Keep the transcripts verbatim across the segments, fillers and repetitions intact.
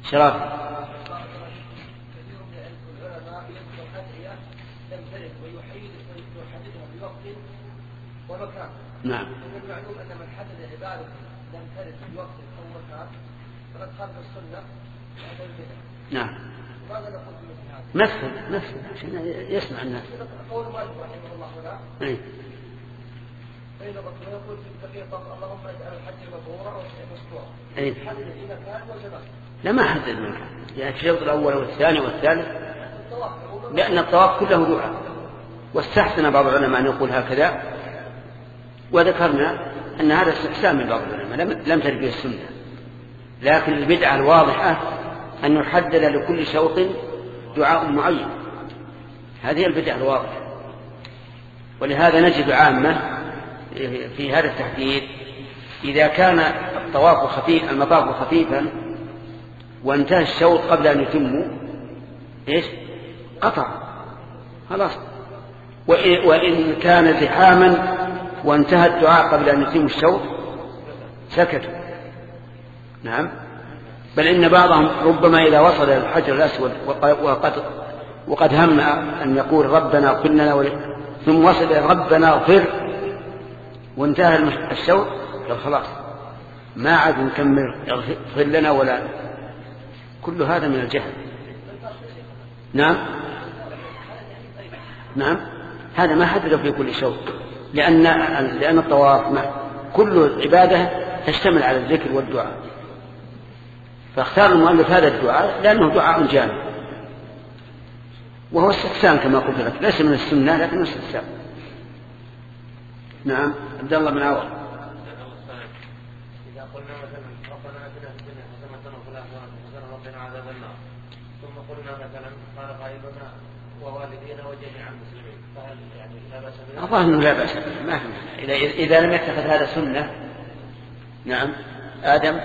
شرافي. نعم. المعلوم أن من حدد عبادة لم ترد في وقت أو مكان فقد خالف السنة. نعم. ماذا نقول في مثل هذا؟ مثل مثل عشان يسمع الناس. قول مالك رحمه الله هنا. أي. فإن الرسول يقول في التقية اللهم اجعل الحج مبرورا ومشكورا. أي. حدد في مكان وجبل. لا ما حدد المكان. يعني الشوط الأول والثاني والثالث. لأن الطواف كله دعاء. واستحسن بعض العلماء أن يقول هكذا. وذكرنا أن هذا استحسان من بعض العلماء لم ترد به السنة. لكن البدعة الواضحة أن يحدد لكل شوط دعاء معين. هذه البدعة الواضحة. ولهذا نجد عامة في هذا التحديد إذا كان الطواف خفيف المطاف خفيفا وانتهى الشوط قبل أن يتموا إيش قطع خلاص. وإن كان زحاما وانتهى الدعاء قبل أن يتم الشوط سكتوا. نعم. بل إن بعضهم ربما إذا وصل إلى الحجر الأسود وقد, وقد هم أن يقول ربنا اغفر لنا ثم وصل إلى ربنا اغفر وانتهى الشوط قال خلاص ما عاد نكمل اغفر لنا ولا. كل هذا من الجهل. نعم. نعم. هذا ما حدده في كل شوط لأن لأن الطواف كل عبادة تشتمل على الذكر والدعاء. فاختار المؤلف هذا الدعاء لأنه دعاء جامع وهو استحسان كما قلت لك ليس من السنة لكن استحسان. نعم. عبد الله بن عوض. إذا قلنا مثلا ربنا آتنا في الدنيا حسنة وفي الآخرة حسنة وقنا عذاب النار ثم قلنا مثلا قال قائلنا ووالدينا وجميع المسلمين فهل يعني لا بأس بها؟ أظن أنه لا بأس بها ما في إذا إذا لم يتخذ هذا سنة. نعم. آدم.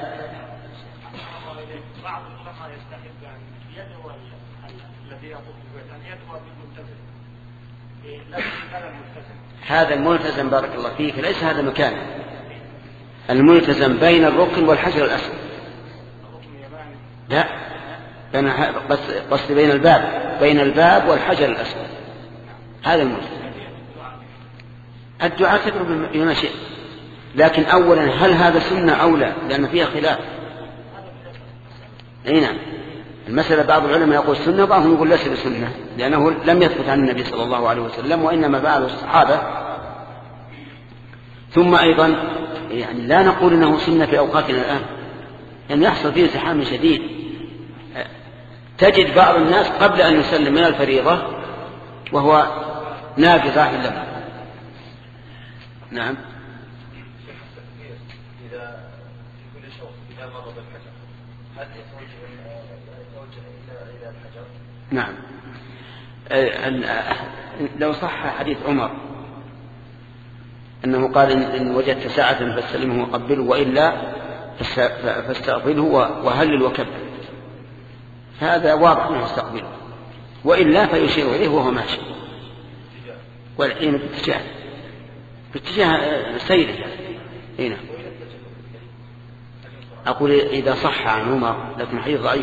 بعض العلماء يستحب أن يدعو الذي يقوم بالبيت أن يدعو بالملتزم هذا الملتزم هذا الملتزم بارك الله فيك ليس هذا مكانه. الملتزم بين الركن والحجر الأسود. لا بين قصد بين الباب بين الباب والحجر الأسود هذا الملتزم. الدعاء تدعو بما شئت لكن أولا هل هذا سنة أو لا لأن فيها خلاف. أي نعم. المسألة بعض العلماء يقول سنة وبعضهم يقول ليس بسنة لأنه لم يثبت عن النبي صلى الله عليه وسلم وإنما فعله الصحابة. ثم أيضا يعني لا نقول إنه سنة في أوقاتنا الآن لأن يحصل فيه زحام شديد. تجد بعض الناس قبل أن يسلم من الفريضة وهو نافذ راح اللمع. نعم. إذا في كل شوط إذا مر بالحجر هل يتوجه إلى الحجر؟ نعم. لو صح حديث عمر أنه قال إن وجدت ساعة فاستلمه وقبله وإلا فاستقبله وهلل وكبر هذا واضح أنه يستقبله وإلا فيشير إليه وهو ماشي والعين باتجاه باتجاه سيره. هنا أقول إذا صح عن عمر لكن حديث ضعيف.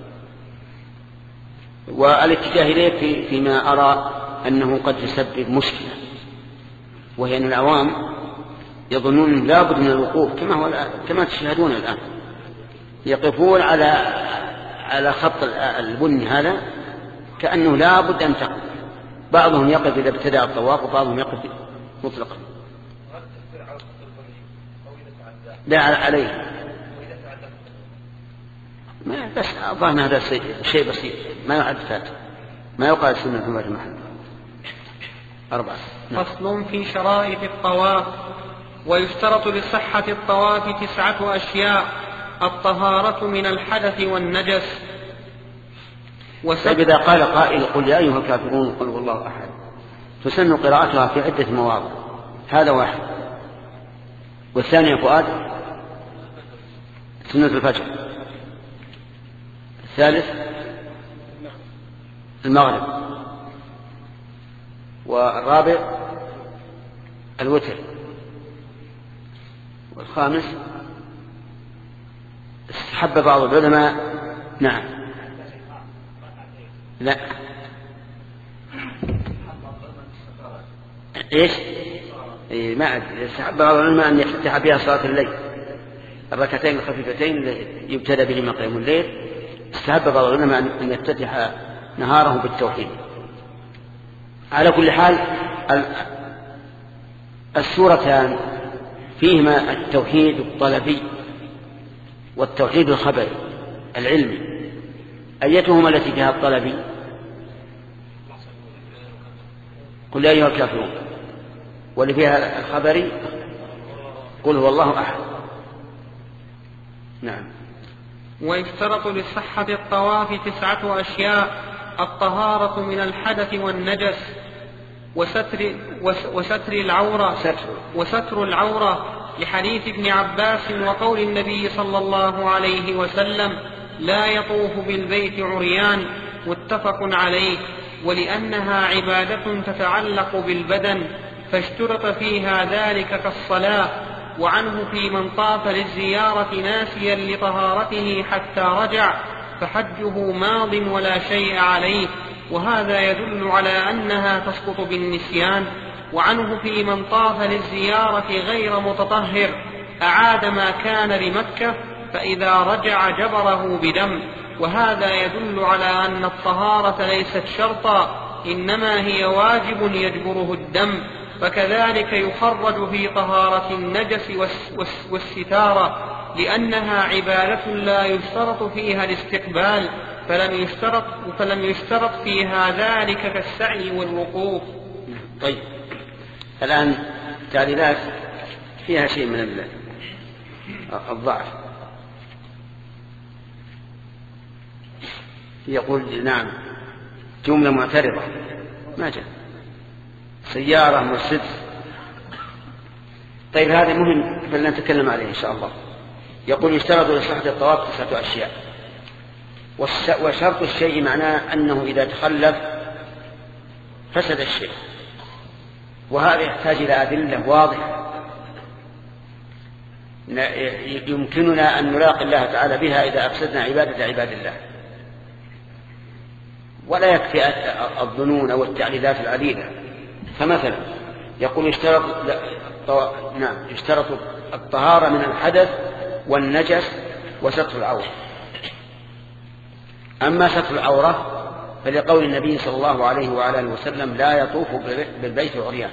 والاتجاه إليه في فيما أرى أنه قد يسبب مشكلة وهي أن العوام يظنون لا بد من الوقوف كما هو كما تشاهدون الآن يقفون على على خط البني هذا كأنه لا بد أن تقف. بعضهم يقف إذا ابتدأ الطواف وبعضهم يقف مطلقا. لا عليه ما بس أظن هذا شيء بسيط ما يعد فات ما يقال سنة في هذا المحل. أربعة. فصل في شرائط الطواف. ويشترط لصحة الطواف تسعة أشياء: الطهارة من الحدث والنجس. فإذا قال قائل قل يا أيها الكافرون قل هو الله أحد تسن قراءتها في عدة مواضع. هذا واحد. والثاني فؤاد سنة الفجر. الثالث المغرب. والرابع الوتر. والخامس استحب بعض العلماء نعم. لا. ايش؟ إيه ما أدري. استحب بعض العلماء أن يفتتح بها صلاة الليل، الركعتين الخفيفتين يبتدى بهما قيام الليل. استحب بعض العلماء أن يفتتح نهاره بالتوحيد. على كل حال السورتان فيهما التوحيد الطلبي والتوحيد الخبري العلمي. أيتهما التي فيها الطلبي؟ قل يا أيها الكافرون. واللي فيها الخبري قل هو الله أحد. نعم. ويشترط لصحة الطواف تسعة أشياء: الطهارة من الحدث والنجس، وستر, وستر العورة وستر العورة لحديث ابن عباس وقول النبي صلى الله عليه وسلم: لا يطوف بالبيت عريان، متفق عليه. ولأنها عبادة تتعلق بالبدن فاشترط فيها ذلك كالصلاة. وعنه في من طاف للزيارة ناسيا لطهارته حتى رجع فحجه ماض ولا شيء عليه، وهذا يدل على أنها تسقط بالنسيان. وعنه في من طاف للزيارة غير متطهر أعاد ما كان لمكة فإذا رجع جبره بدم، وهذا يدل على أن الطهارة ليست شرطا إنما هي واجب يجبره الدم. فكذلك يخرج في طهارة النجس والستارة لأنها عبادة لا يشترط فيها الاستقبال، فلم يشترط, فلم يشترط فيها ذلك كالسعي والوقوف. طيب الآن تعليلات فيها شيء من الضعف. يقول نعم جملة معترضة ما جاء سيارة مرسيدس. طيب هذا مهم فلنتكلم عليه إن شاء الله. يقول يشترط لصحة الطواف تسعة أشياء، وشرط الشيء معناه أنه إذا تخلف فسد الشيء، وهذا يحتاج إلى أدلة واضحة يمكننا أن نلاقي الله تعالى بها إذا أفسدنا عبادة عباد الله. ولا يكفي الظنون والتعليلات العديدة. فمثلا يقول يشترط نعم يشترط الطهارة من الحدث والنجس وستر العورة. أما ستر العورة فلقول النبي صلى الله عليه وعلى اله وسلم: لا يطوف بالبيت عريان.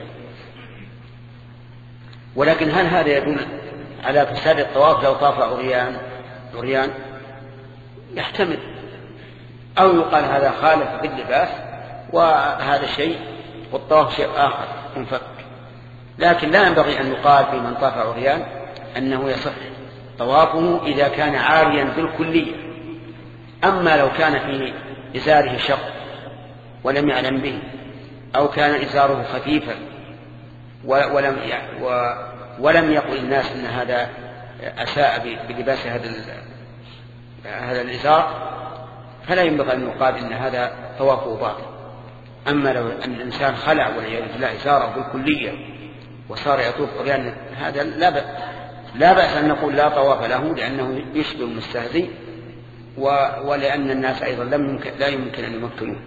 ولكن هل هذا يدل على فساد الطواف لو طاف عريان عريان؟ يحتمل. أو يقال هذا خالف باللباس وهذا شيء والطواف شيء آخر منفك. لكن لا ينبغي أن يقال في من طاف عريان أنه يصح طوافه إذا كان عاريا بالكلية. أما لو كان في إزاره شق ولم يعلم به، أو كان إزاره خفيفا ولم ولم يقل الناس أن هذا أساء بلباس هذا هذا الإزار، فلا ينبغي أن يقال إن هذا طوافه باطل. أما لو أن الإنسان خلع والعياذ بالله إزاره بالكلية وصار يطوف عريان، هذا لا بأس لا بأس أن نقول لا طواف له، لأنه يشبه المستهزئ، ولأن الناس أيضا لم يمكن لا يمكن أن يمكنوه.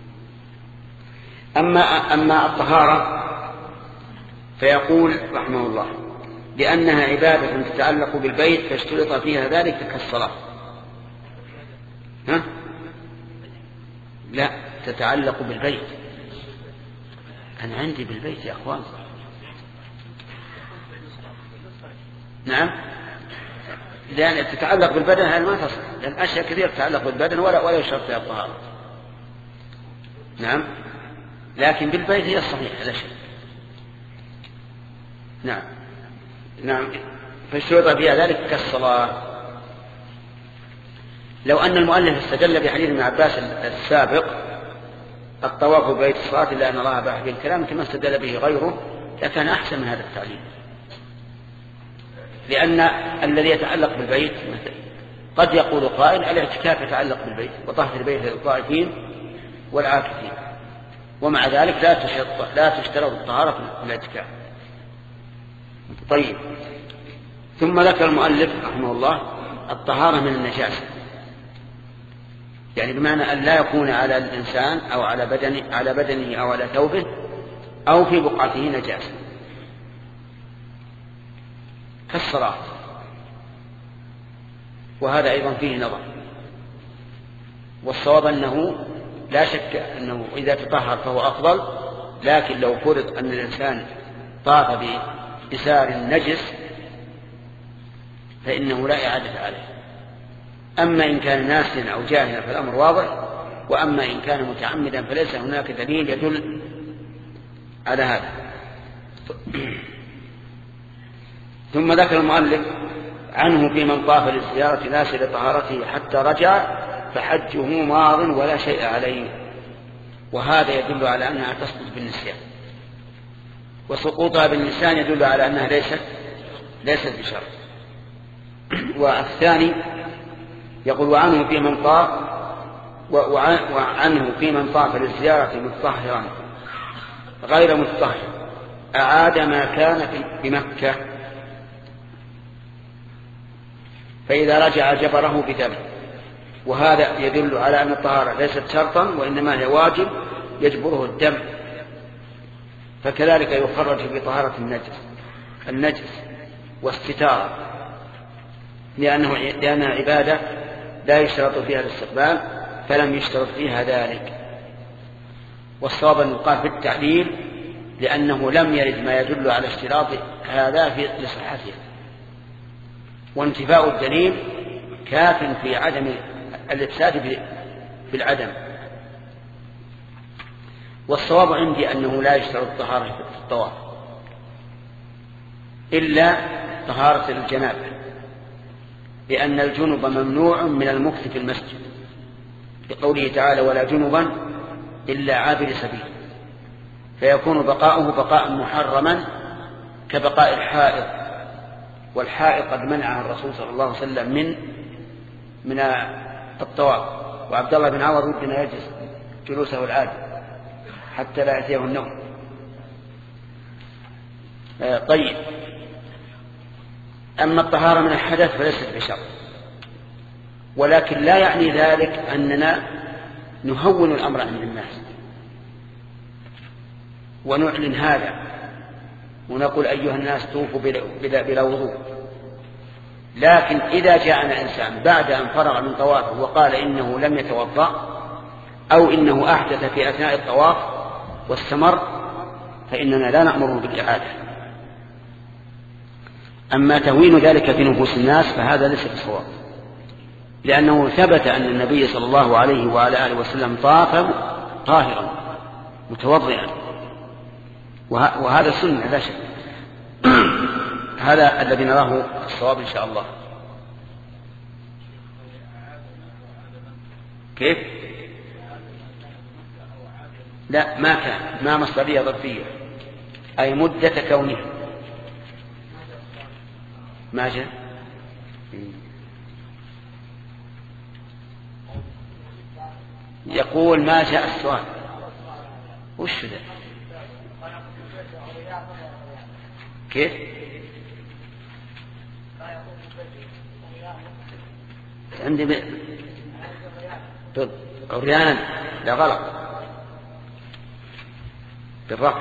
أما أما الطهارة فيقول رحمه الله: لأنها عبادة تتعلق بالبيت فاشترط فيها ذلك كالصلاة. ها؟ لا، تتعلق بالبيت. أنا عندي بالبيت يا أخوان. نعم، لأن تتعلق بالبدن هذا ما تصح، لأن أشياء كثيرة تتعلق بالبدن ولا ولا يشترط فيها الطهارة. نعم، لكن بالبيت هي الصحيح لا شيء. نعم نعم فاشترط فيها ذلك كالصلاة. لو أن المؤلف استدل بحديث ابن عباس السابق الطواف ببيت الصلاة إلا أن الله باح بالكلام كما استدل به غيره لكان أحسن من هذا التعليل، لأن الذي يتعلق بالبيت قد يقول قائل: الاعتكاف يتعلق بالبيت وطهر البيت للطائفين والعاكفين، ومع ذلك لا تشترط لا تشترط الطهارة في الاعتكاف. طيب، ثم ذكر المؤلف رحمه الله الطهارة من النجاسة. يعني بمعنى أن لا يكون على الإنسان أو على بدنه, على بدنه أو على ثوبه أو في بقعته نجاسة كالصلاة، وهذا أيضا فيه نظر. والصواب أنه لا شك أنه إذا تطهر فهو أفضل، لكن لو فرض أن الإنسان طاف بإزار نجس فإنه لا إعادة عليه. أما إن كان ناسيا أو جاهلا فالأمر واضح، وأما إن كان متعمدا فليس هناك دليل يدل على هذا. ثم ذكر المؤلف عنه في من طاف للزيارة ناسي لطهارته حتى رجع فحجه ماض ولا شيء عليه، وهذا يدل على أنها تسقط بالنسيان، وسقوطها بالنسيان يدل على أنها ليست ليست بشرط. والثاني يقول وعنه في من طاف وعنه في من طاف للزيارة متطهرا غير متطهر أعاد ما كان بمكة، فإذا رجع جبره بدم، وهذا يدل على أن الطهارة ليست شرطا وإنما هي واجب يجبره الدم. فكذلك يخرج بطهارة النجس النجس واستتارة، لأنه لأنها عبادة لا يشترط فيها الاستقبال فلم يشترط فيها ذلك. والصواب أن يقال في التعليل لأنه لم يرد ما يدل على اشتراط هذا في لصحته، وانتفاء الدليل كاف في عدم الإفساد بالعدم. والصواب عندي أنه لا يشترط الطهارة في الطواف إلا طهارة الجنابة، لأن الجنب ممنوع من المكث في المسجد بقوله تعالى ولا جنبا إلا عابر سبيل، فيكون بقاؤه بقاء محرما كبقاء الحائض، والحائض قد منع الرسول صلى الله عليه وسلم من من الطواف، وعبد الله بن عمر ودنا يجلس جلوسه العادي حتى لا يأتيه النوم. طيب، أما الطهارة من الحدث فليست بشرط، ولكن لا يعني ذلك أننا نهون الأمر عند الناس ونعلن هذا ونقول أيها الناس طوفوا بلا, بلا وضوء. لكن إذا جاءنا إنسان بعد أن فرغ من طوافه وقال إنه لم يتوضأ أو إنه أحدث في أثناء الطواف واستمر فإننا لا نأمره بالإعادة. أما تهوين ذلك في نفوس الناس فهذا ليس بصواب، لأنه ثبت أن النبي صلى الله عليه وعلى آله وسلم طاف طاهرا متوضئا، وهذا سنة لا شك. هذا الذي نراه الصواب إن شاء الله. كيف؟ لا، ما كان، ما مصدرية ظرفية، أي مدة كونها ما جاء. يقول ما جاء السؤال وش ذا؟ كيف؟ عندي ب... عريانا لا غلط بالرفع.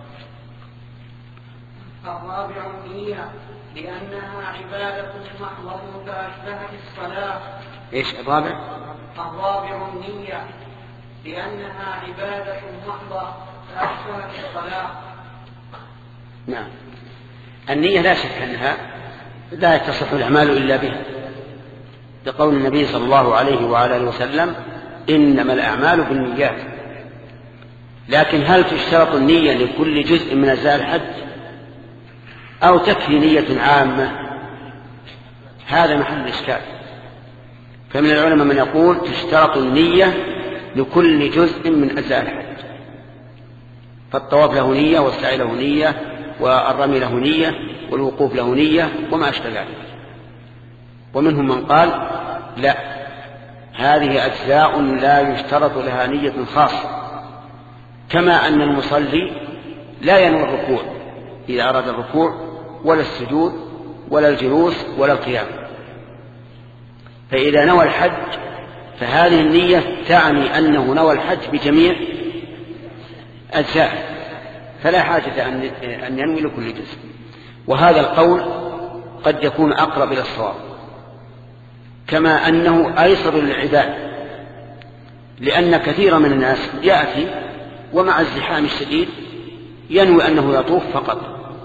الرابع النية لأنها عبادة محضة فأشبهت الصلاة. إيش الرابع؟ الرابع النية لأنها عبادة محضة فأشبهت الصلاة. نعم، النية لا شك أنها لا تصح الأعمال إلا بها، لقول النبي صلى الله عليه وعلى آله وسلم إنما الأعمال بالنيات. لكن هل تشترط النية لكل جزء من أجزاء الحج أو تكفي نية عامة؟ هذا محل الإشكال. فمن العلماء من يقول تشترط النية لكل جزء من أجزاء الحج، فالطواف له نية والسعي له نية والرمي له نية والوقوف له نية وما أشبه ذلك. ومنهم من قال لا، هذه أجزاء لا يشترط لها نية خاصة، كما أن المصلي لا ينوي الركوع إذا أراد الركوع ولا السجود ولا الجلوس ولا القيام، فإذا نوى الحج فهذه النية تعني أنه نوى الحج بجميع أجزائه، فلا حاجة أن ينوي لكل جزء. وهذا القول قد يكون أقرب إلى الصواب، كما أنه أيسر للعباد، لأن كثيرا من الناس يأتي ومع الزحام الشديد ينوي أنه يطوف فقط،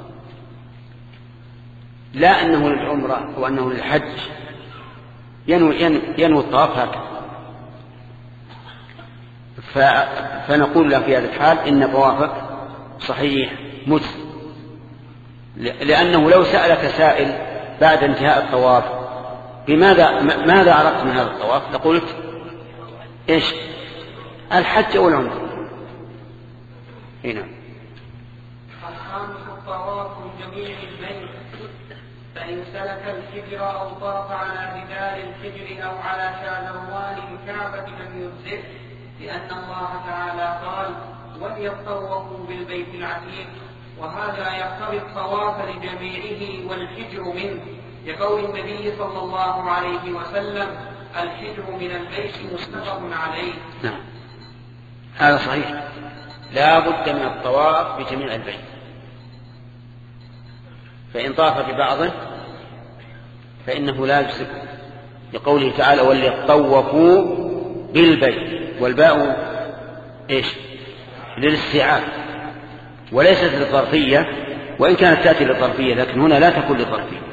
لا أنه للعمرة وأنه للحج، ينوي, ينوي الطواف هكذا. فنقول له في هذا الحال إن طوافك صحيح مجزي، لأنه لو سألك سائل بعد انتهاء الطواف بماذا ماذا عرفت من هذا الطواف لقلت إيش؟ الحج أو العمرة. هنا الخامس الطواف من جميع البيت، فإن سلك الحجر أو طاف على جدار الحجر أو على شاذروان الكعبة لم يجزئ، لأن الله تعالى قال وليطوفوا بالبيت العتيق، وهذا يقتضي الطواف لجميعه والحجر منه، لقول النبي صلى الله عليه وسلم الحجر من البيت متفق عليه. نعم هذا صحيح، لا بد من الطواف بجميع البيت، فإن طاف ببعضه فإنه لا يجزئ، لقوله تعالى وليطوفوا بالبيت، والباء إيش؟ للاستيعاب وليست للظرفية، وإن كانت تأتي للظرفية لكن هنا لا تكون للظرفية.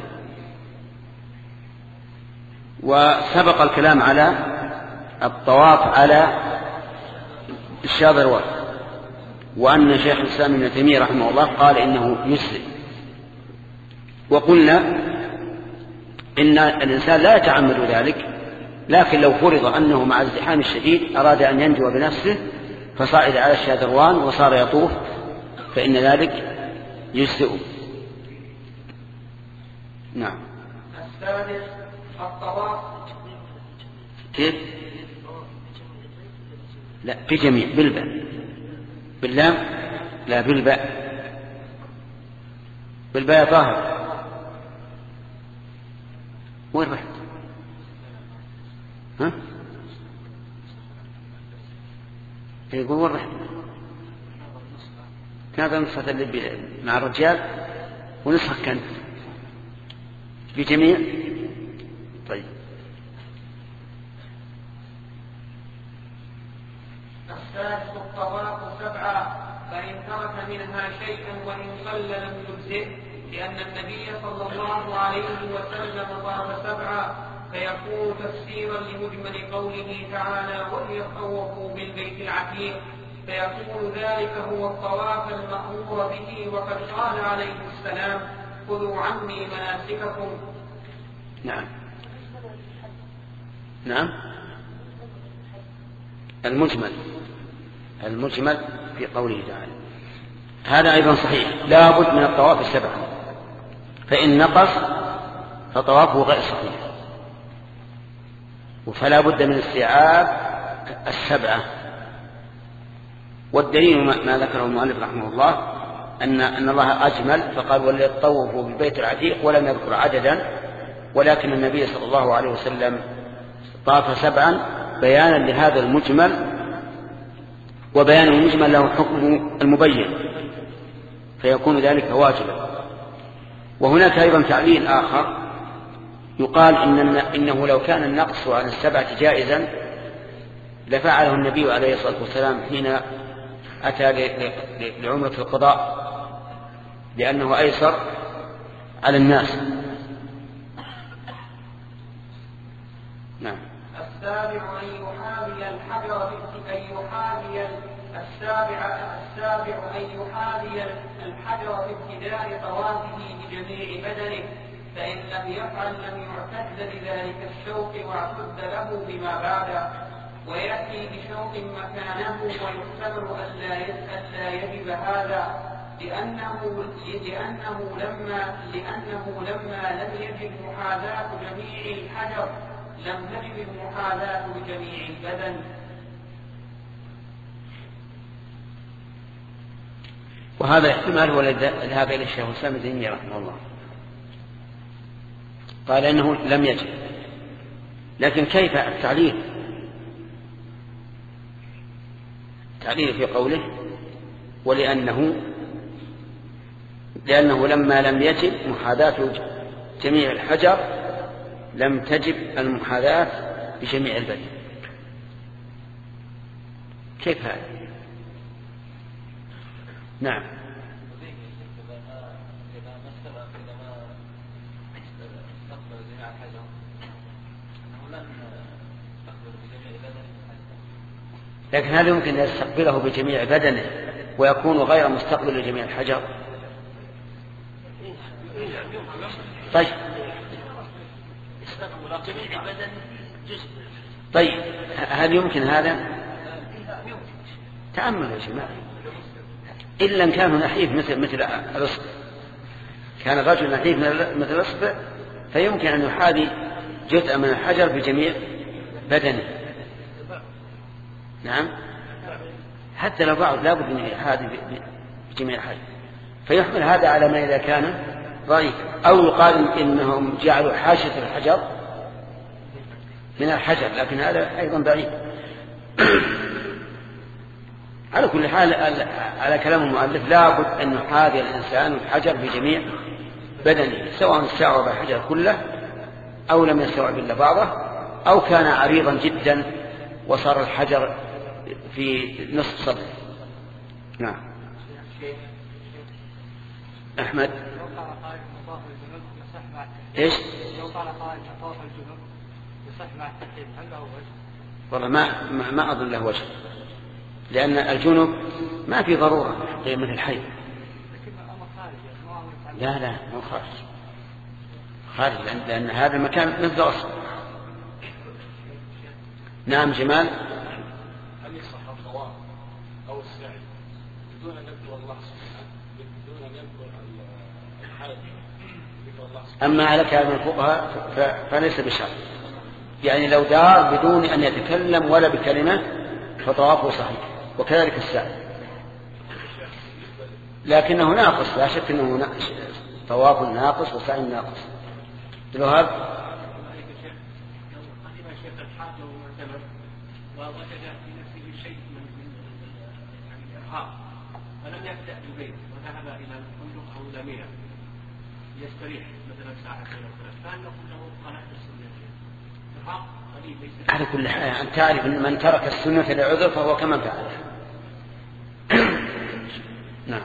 وسبق الكلام على الطواف على الشاذروان، وأن شيخ الإسلام ابن تيمية رحمه الله قال إنه يسلم. وقلنا إن الإنسان لا يتعمد ذلك، لكن لو فرض أنه مع الزحام الشديد أراد أن ينجو بنفسه فصعد على الشاذروان وصار يطوف فإن ذلك يجزئ. نعم. السادس الطواف. كيف؟ لا بجميع بالباء، باللام لا بالباء، بالباء ظاهر. وين رحت؟ ها؟ يقول وين رحت؟ كانت نسخة اللي مع الرجال ونسخة كانت بجميع. طيب. السادس الطواف سبعة، فإن ترك منها شيئا وإن قل لم يجزئ، لأن النبي صلى الله عليه وسلم طاف سبعة، فيكون تفسيرا لمجمل قوله تعالى وليطوفوا بالبيت العتيق، فيكون ذلك هو الطواف المأمور به، وقد قال عليه السلام خذوا عني مناسككم. نعم نعم المجمل المجمل في قوله تعالى هذا أيضا صحيح، لا بد من الطواف السبعة، فإن نقص فطوافه غير صحيح، فلا بد من استيعاب السبعة. والدليل ما ذكره المؤلف رحمه الله أن أن الله أجمل فقال وليطوفوا بالبيت العتيق ولم يذكر عددا، ولكن النبي صلى الله عليه وسلم طاف سبعا بيانا لهذا المجمل، وبيان المجمل له حكم المبين فيكون ذلك واجبا. وهناك أيضا تعليل آخر يقال إن إنه لو كان النقص عن السبعة جائزا لفعله النبي عليه الصلاة والسلام حين أتى لعمرة القضاء، لأنه أيسر على الناس. نعم. السابع أن يحاذي الحجر أن يحاذي السابع السابع أن يحاذي الحجر في ابتداء طوافه بجميع بدنه، فإن لم يفعل لم يعتد لذلك الشوق واعتد له بما بعده، ويأتي بشوق مكانه، ويحتمل ألا يجب هذا لأنه لأنه لما لأنه لما لم يجب محاذاة جميع الحجر لم تجب المحاذاة بجميع البدن. وهذا احتمال هو الذهاب إلى الشيخ الإسلام ابن تيمية رحمه الله، قال إنه لم يجب. لكن كيف التعليل؟ تعليل في قوله ولأنه لأنه لما لم يجب محاذاة جميع الحجر لم تجب المحاذاة بجميع البدن. كيف هذا؟ نعم. لكن هل يمكن أن يستقبله بجميع بدنه ويكون غير مستقبل لجميع الحجر؟ طيب طيب هل يمكن هذا؟ تأمل يا جماعة. إلا إن كان نحيف مثل مثل الأصبع، كان الرجل نحيف مثل الأصبع فيمكن أن يحاذي جزء من الحجر بجميع بدنه. نعم، حتى لو بعض لا بد أن يحاذي بجميع الحجر، فيحمل هذا على ما إذا كان ضعيف. أو يقال إنهم جعلوا حاشية الحجر من الحجر، لكن هذا أيضا ضعيف. على كل حال على كلام المؤلف لا بد أن يحاذي الإنسان الحجر بجميع بدنه، سواء استوعب الحجر كله أو لم يستوعب إلا بعضه، أو كان عريضا جدا وصار الحجر في نصف صدره. نعم. أحمد إيش؟ لو قال قائل طواف الجنوب يصح مع التحريم هل له وجه؟ والله ما ما أظن له وجه، لأن الجنوب ما في ضرورة مثل الحي. لا لا مو خارج، خارج لأن, لأن هذا المكان مثل أصل. نعم جمال. هل يصح الطواف أو السعي بدون أن يذكر الله سبحانه، بدون أن يذكر الحاج؟ أما على كلام الفقهاء فليس بشرط، يعني لو دار بدون أن يتكلم ولا بكلمة فطوافه صحيح، وكذلك السعي، لكنه ناقص، لا شك أنه طواف ناقص وسعي ناقص. لو هذا فلم يبدأ بالبيت وذهب إلى الفندق أو إلى منى يستريح مثلا ساعة فهل نقول له قناة السنة إرهاق قليل ليس؟ على كل حال أن تعرف أن من ترك السنة لعذر فهو كمن فعله. نعم.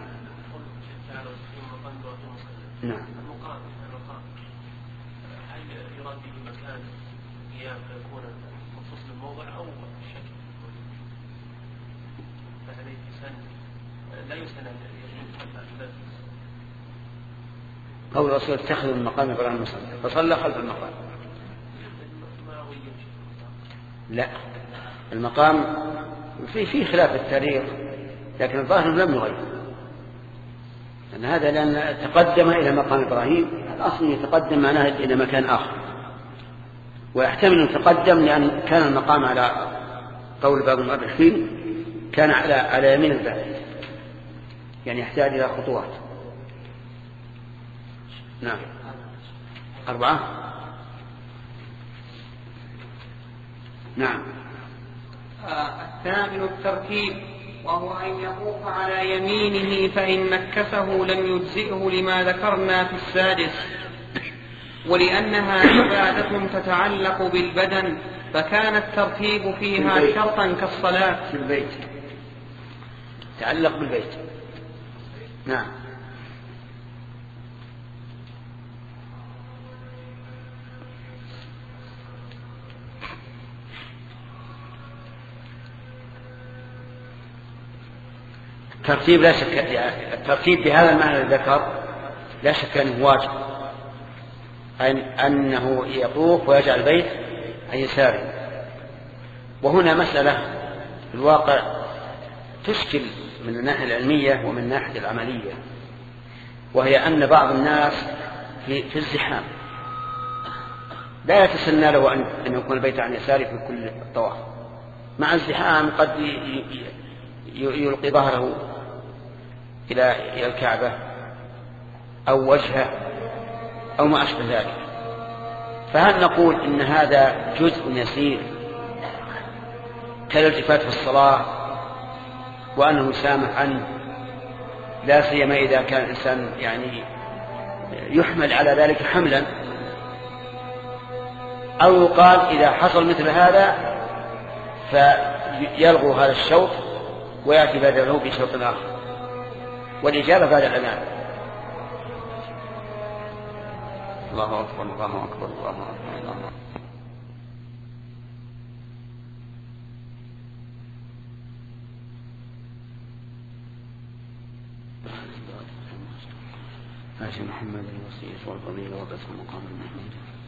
نعم. المقام المقام هل يراد به مكان قيام فيكون مخصوص للموضع أو الشكل؟ فهل يسن لا يسن أن يجوز خلف الباب؟ قول الرسول اتخذوا من مقام إبراهيم مصلى فصلى خلف المقام. لا، المقام في في خلاف التاريخ، لكن الظاهر لم يغير، لأن هذا لأن تقدم إلى مقام إبراهيم، الأصل يتقدم معناه إلى مكان آخر، ويحتمل أن يتقدم لأن كان المقام على قول بعض المؤرخين كان على على يمين الباب، يعني يحتاج إلى خطوات. نعم. أربعة. نعم. آه الثامن الترتيب، وهو أن يطوف على يمينه، فإن نكسه لم يجزئه لما ذكرنا في السادس، ولأنها عبادة تتعلق بالبدن فكان الترتيب فيها شرطا كالصلاة في البيت، تعلق بالبيت. نعم. الترتيب لا شك، الترتيب بهذا المعنى الذي ذكر لا شك أنه واجب، أن أنه يطوف ويجعل البيت عن يساره. وهنا مسألة في الواقع تشكل من الناحية العلمية ومن الناحية العملية، وهي أن بعض الناس في, في الزحام لا يتسنى له أن يكون البيت عن يساره في كل الطواف، مع الزحام قد يلقي ظهره إلى الكعبة أو وجهه أو ما أشبه ذلك. فهل نقول إن هذا جزء يسير كالالتفات في الصلاة وأنه يسامح عنه، لا سيما إذا كان الإنسان يعني يحمل على ذلك حملا، أو يقال إذا حصل مثل هذا فيلغو هذا الشوط ويأتي بدله بشوط آخر، والإجابة بعد الأذان. الله أكبر الله أكبر الله أكبر الله أكبر. آتي محمد الوسيلة والفضيلة وبث المقام المحمود.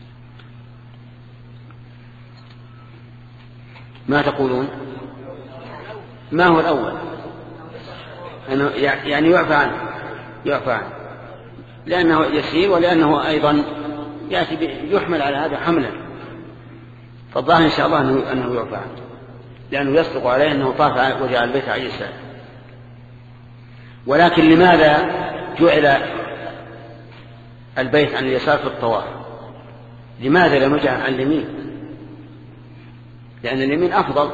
ما تقولون؟ ما هو الأول؟ أنه يعني يعفى عنه، يعفى عنه لأنه يسير، ولأنه أيضا يأتي يحمل على هذا حملا، فالظاهر إن شاء الله أنه, أنه يعفى عنه، لأنه يصدق عليه أنه طاف وجاء البيت على اليسار. ولكن لماذا جعل البيت عن اليسار في الطواف؟ لماذا لم يجعل عن اليمين؟ لأن اليمين أفضل.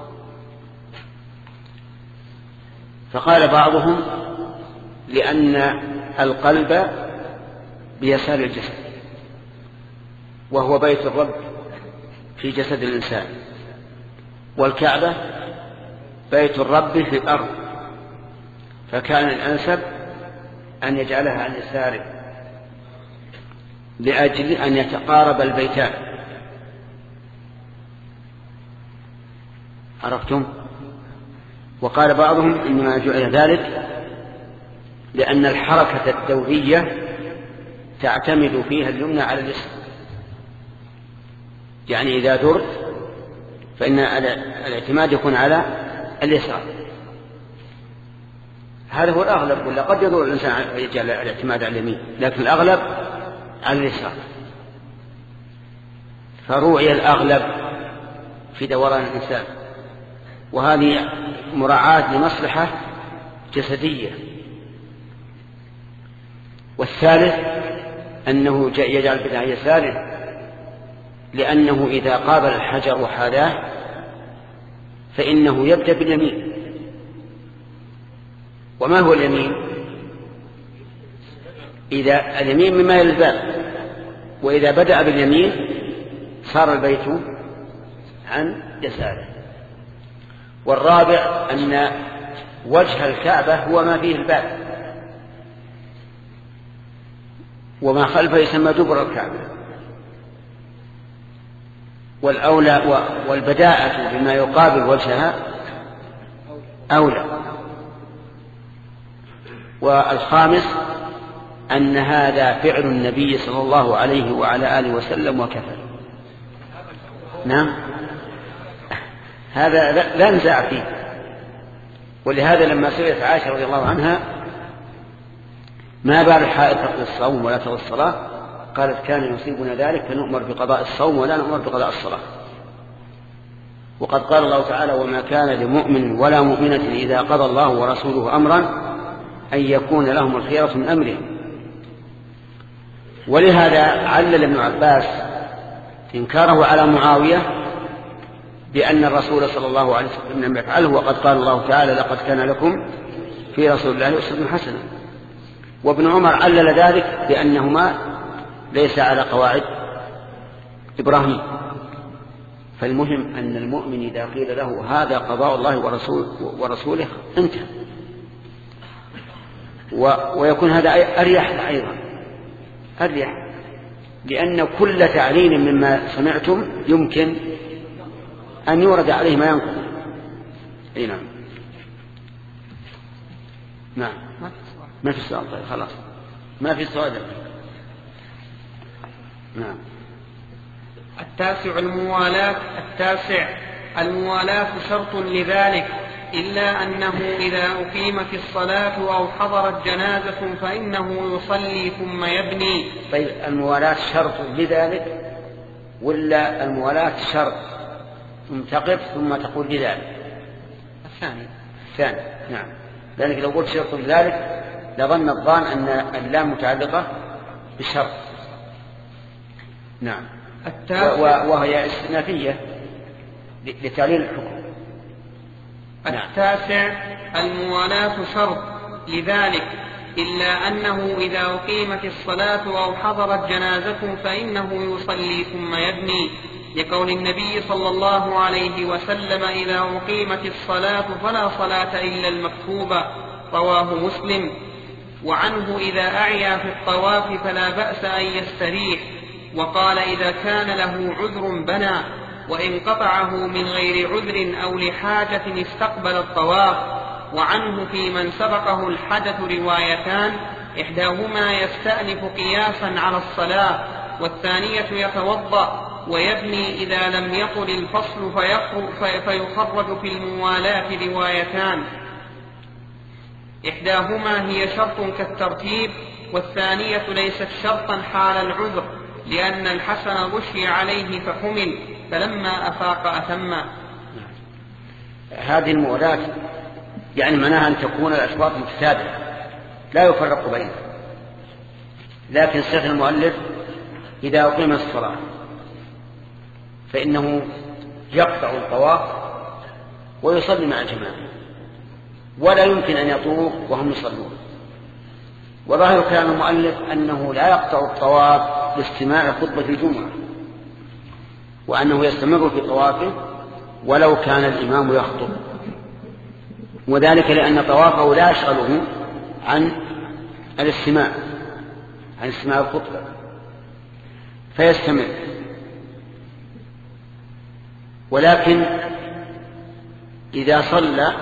فقال بعضهم لأن القلب بيسار الجسد، وهو بيت الرب في جسد الإنسان، والكعبة بيت الرب في الأرض، فكان الأنسب أن يجعلها عن يساره لأجل أن يتقارب البيتان. عرفتم؟ وقال بعضهم إنما جعل ذلك لأن الحركة الدورية تعتمد فيها اليمنى على اليسرى، يعني إذا درت فإن الاعتماد يكون على اليسار. هذا هو الأغلب، ولا قد يدور الإنسان يجعل الاعتماد على اليمين، لكن الأغلب على اليسار. فروعي الأغلب في دوران الإنسان، وهذه مراعاة لمصلحة جسدية. والثالث أنه يجعل بدعة يساره لأنه إذا قابل الحجر وحاذاه فإنه يبدأ باليمين. وما هو اليمين؟ إذا اليمين مما يلي الباب، وإذا بدأ باليمين صار البيت عن يساره. والرابع أن وجه الكعبة هو ما فيه الباب، وما خلفه يسمى دبر الكعبة. والأولى والبداءة بما يقابل وجهها أولى. والخامس أن هذا فعل النبي صلى الله عليه وعلى آله وسلم وكفى. نعم، هذا لا نزاع فيه. ولهذا لما سئلت عائشة رضي الله عنها ما بال الحائض تقضي الصوم ولا تقضي الصلاة، قالت كان يصيبنا ذلك فنؤمر بقضاء الصوم ولا نؤمر بقضاء الصلاة. وقد قال الله تعالى وما كان لمؤمن ولا مؤمنة إذا قضى الله ورسوله أمرا أن يكون لهم الخيرة من أمرهم. ولهذا علل ابن عباس إنكاره على معاوية بأن الرسول صلى الله عليه وسلم لم يفعله، وقد قال الله تعالى لقد كان لكم في رسول الله أسوة حسنة. وابن عمر علل ذلك بأنهما ليس على قواعد إبراهيم. فالمهم أن المؤمن إذا قيل له هذا قضاء الله ورسول ورسوله انتهى، ويكون هذا أريح أيضا، أريح، لأن كل تعليل مما سمعتم يمكن أن يورد عليه ما ينقض. أي نعم. نعم، ما في سؤال. طيب خلاص، ما في سؤال. نعم. التاسع الموالاة. التاسع الموالاة شرط لذلك، إلا أنه إذا أقيمت الصلاة أو حضرت جنازة فإنه يصلي ثم يبني. طيب الموالاة شرط لذلك ولا الموالاة شرط ثم تقف ثم تقول لذلك؟ الثاني. الثاني، نعم. لأنك لو قلت شرط لذلك لظن الظان أن اللام متعلقة بالشرط. نعم. وهي استئنافية لتعليل الحكم. التاسع الموالاة شرط لذلك، إلا أنه إذا أقيمت الصلاة أو حضرت جنازة فإنه يصلي ثم يبني، لقول النبي صلى الله عليه وسلم: إذا أقيمت الصلاة فلا صلاة إلا المكتوبة، رواه مسلم. وعنه إذا أعيا في الطواف فلا بأس أن يستريح، وقال إذا كان له عذر بنى، وإن قطعه من غير عذر أو لحاجة استقبل الطواف. وعنه في من سبقه الحدث روايتان، إحداهما يستأنف قياسا على الصلاة، والثانية يتوضأ ويبني إذا لم يطل الفصل فيخرج في الموالاة روايتان، إحداهما هي شرط كالترتيب، والثانية ليست شرطا حال العذر، لأن الحسن غشي عليه فحمل، فلما أفاق أتم. هذه الموالاة يعني معناها أن تكون الأشواط متتابعة لا يفرق بينها، لكن صيغة المؤلف إذا أقيم الصلاة فإنه يقطع الطواف ويصلي مع الجماعة، ولا يمكن أن يطوف وهم يصلون. وظاهر كلام المؤلف أنه لا يقطع الطواف لاستماع خطبة الجمعة، وأنه يستمر في طوافه ولو كان الإمام يخطب، وذلك لأن طوافه لا يشغله عن الاستماع عن استماع الخطبة فيستمر. ولكن إذا صلى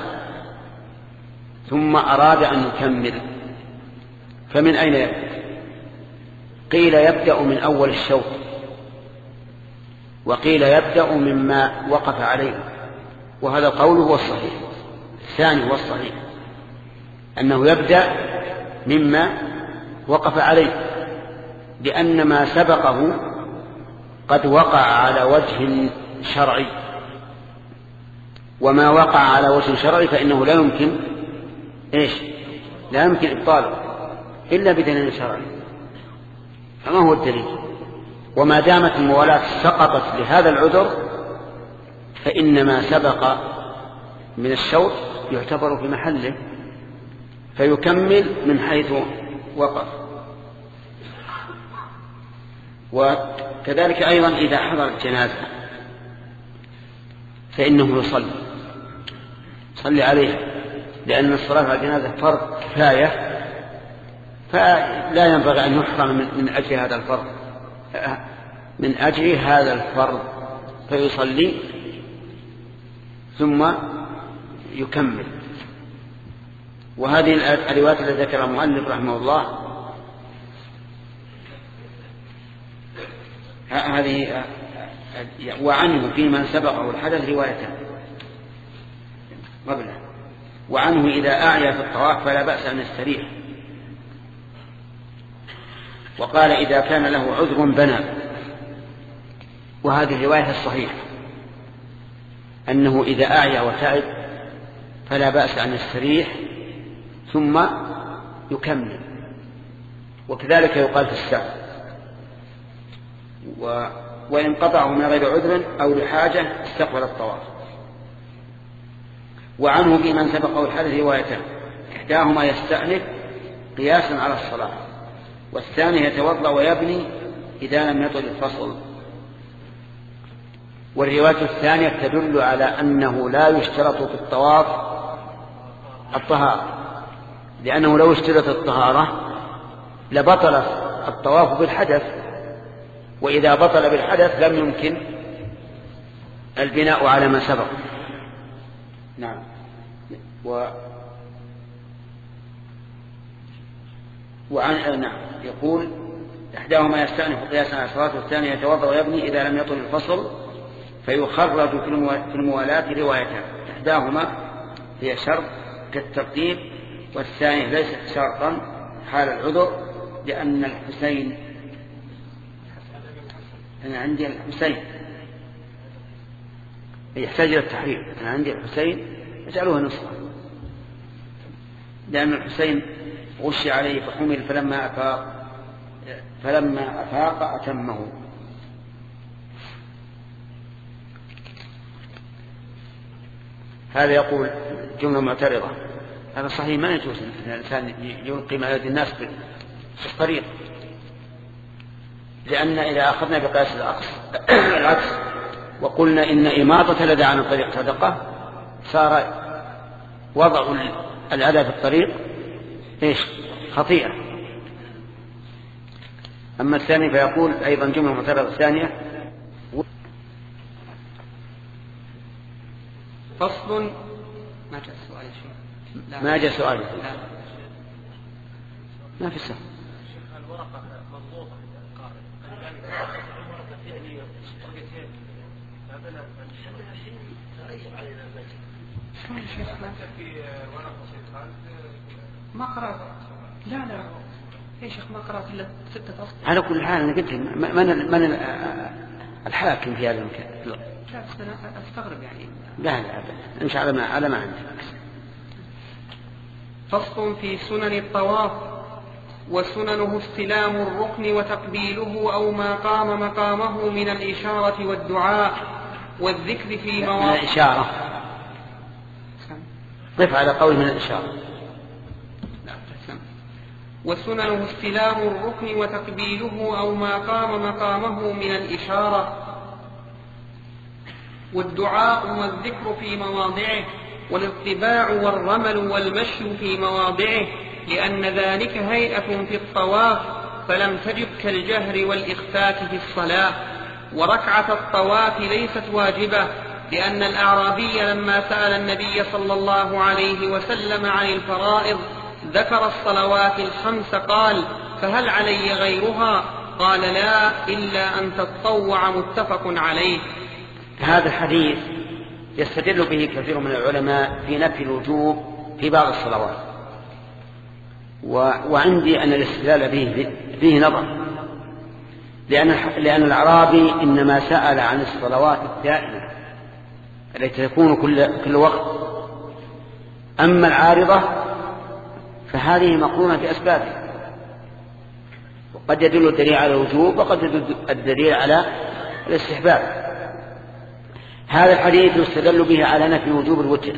ثم أراد أن يكمل فمن أين يبدأ؟ قيل يبدأ من أول الشوط، وقيل يبدأ مما وقف عليه، وهذا القول هو الصحيح. الثاني هو الصحيح، أنه يبدأ مما وقف عليه، لأن ما سبقه قد وقع على وجه شرعي، وما وقع على وجه شرعي فإنه لا يمكن إيش لا يمكن إبطاله إلا بدليل شرعي. فما هو الدليل؟ وما دامت الموالاة سقطت لهذا العذر فإن ما سبق من الشوط يعتبر في محله فيكمل من حيث وقف. وكذلك أيضا إذا حضرت جنازة فإنه يصلي صلي عليها، لأن الصلاة على الجنازة فرض كفاية، فلا ينبغي أن يحرم من أجل هذا الفرض من أجل هذا الفرض فيصلي ثم يكمل. وهذه الروايات التي ذكرها المؤلف رحمه الله هذه وعنه في من سبقه الحدث روايتان قبله. وعنه إذا أعيا في الطواف فلا بأس أن يستريح، وقال إذا كان له عذر بنى، وهذه الرواية الصحيحة أنه إذا أعيا وتعب فلا بأس أن يستريح ثم يكمل. وكذلك يقال في السعي، و... وإن قطعه من غير عذر أو لحاجة استقبل الطواف. وعنه في من سبقه الحدث روايتان، إحداهما يستأنف قياسا على الصلاة، والثاني يتوضأ ويبني إذا لم يطل الفصل. والرواية الثانية تدل على أنه لا يشترط في الطواف الطهارة، لأنه لو اشترط الطهارة لبطل الطواف بالحدث، وإذا بطل بالحدث لم يمكن البناء على ما سبق. نعم. و وعن نعم يقول إحداهما يستأنف قياسا على الصلاة، والثاني يتوضأ ويبني إذا لم يطل الفصل فيخرج في الموالاة روايتان، إحداهما هي شرط كالترتيب، والثانية ليست شرطا حال العذر، لأن الحسين أنا عندي الحسين يحتاج إلى التحرير، أنا عندي الحسين اجعلوها نصفا، لأن الحسين غشي عليه فحمل فلما أفاق فلما أفاق أتمه. هذا يقول جملة معترضة. هذا صحيح، ما يجوز أن الإنسان يلقي ما يد الناس في الطريق، لأن إذا أخذنا بقياس العكس وقلنا إن إماطة الأذى عن الطريق صدقة، صار وضع الأذى في الطريق إيش؟ خطيئة. أما الثاني فيقول أيضا جملة معترضة الثانية: فصل. ما جاء سؤال يا شيخ؟ ما جاء سؤال. ما في سؤال. الورقة مضغوطة القارئ، الورقة فعلية ورقتين، هذا في ورقة ما قرأت. لا لا يا شيخ ما قرأت إلا ستة أسطر. على كل حال أنا قلت من من الحاكم في هذا المكان؟ لا بس أنا أستغرب يعني. لا لا أبدا، إن شاء الله ما على ما عندك. فصل في سنن الطواف. وسننه استلام الركن وتقبيله أو ما قام مقامه من الإشارة والدعاء والذكر في مواضع. من الإشارة ضف على قول من الإشارة. وسننه استلام الركن وتقبيله أو ما قام مقامه من الإشارة والدعاء والذكر في مواضعه، والاطباع والرمل والمشي في مواضعه، لأن ذلك هيئة في الطواف فلم تجب كالجهر والإخفاء في الصلاة. وركعة الطواف ليست واجبة، لأن الأعرابي لما سأل النبي صلى الله عليه وسلم عن الفرائض ذكر الصلوات الخمس قال: فهل علي غيرها؟ قال: لا، إلا أن تتطوع. متفق عليه. هذا الحديث يستدل به كثير من العلماء في نفي الوجوب في بعض الصلوات، و... وعندي أن الاستدلال به فيه نظر، لأن لأن الأعرابي إنما سأل عن الصلوات الدائمة التي تكون كل كل وقت، أما العارضة فهذه مقرونة بأسبابها، وقد يدل الدليل على الوجوب وقد يدل الدليل على الاستحباب. هذا الحديث يستدل به على نفي وجوب الوتر،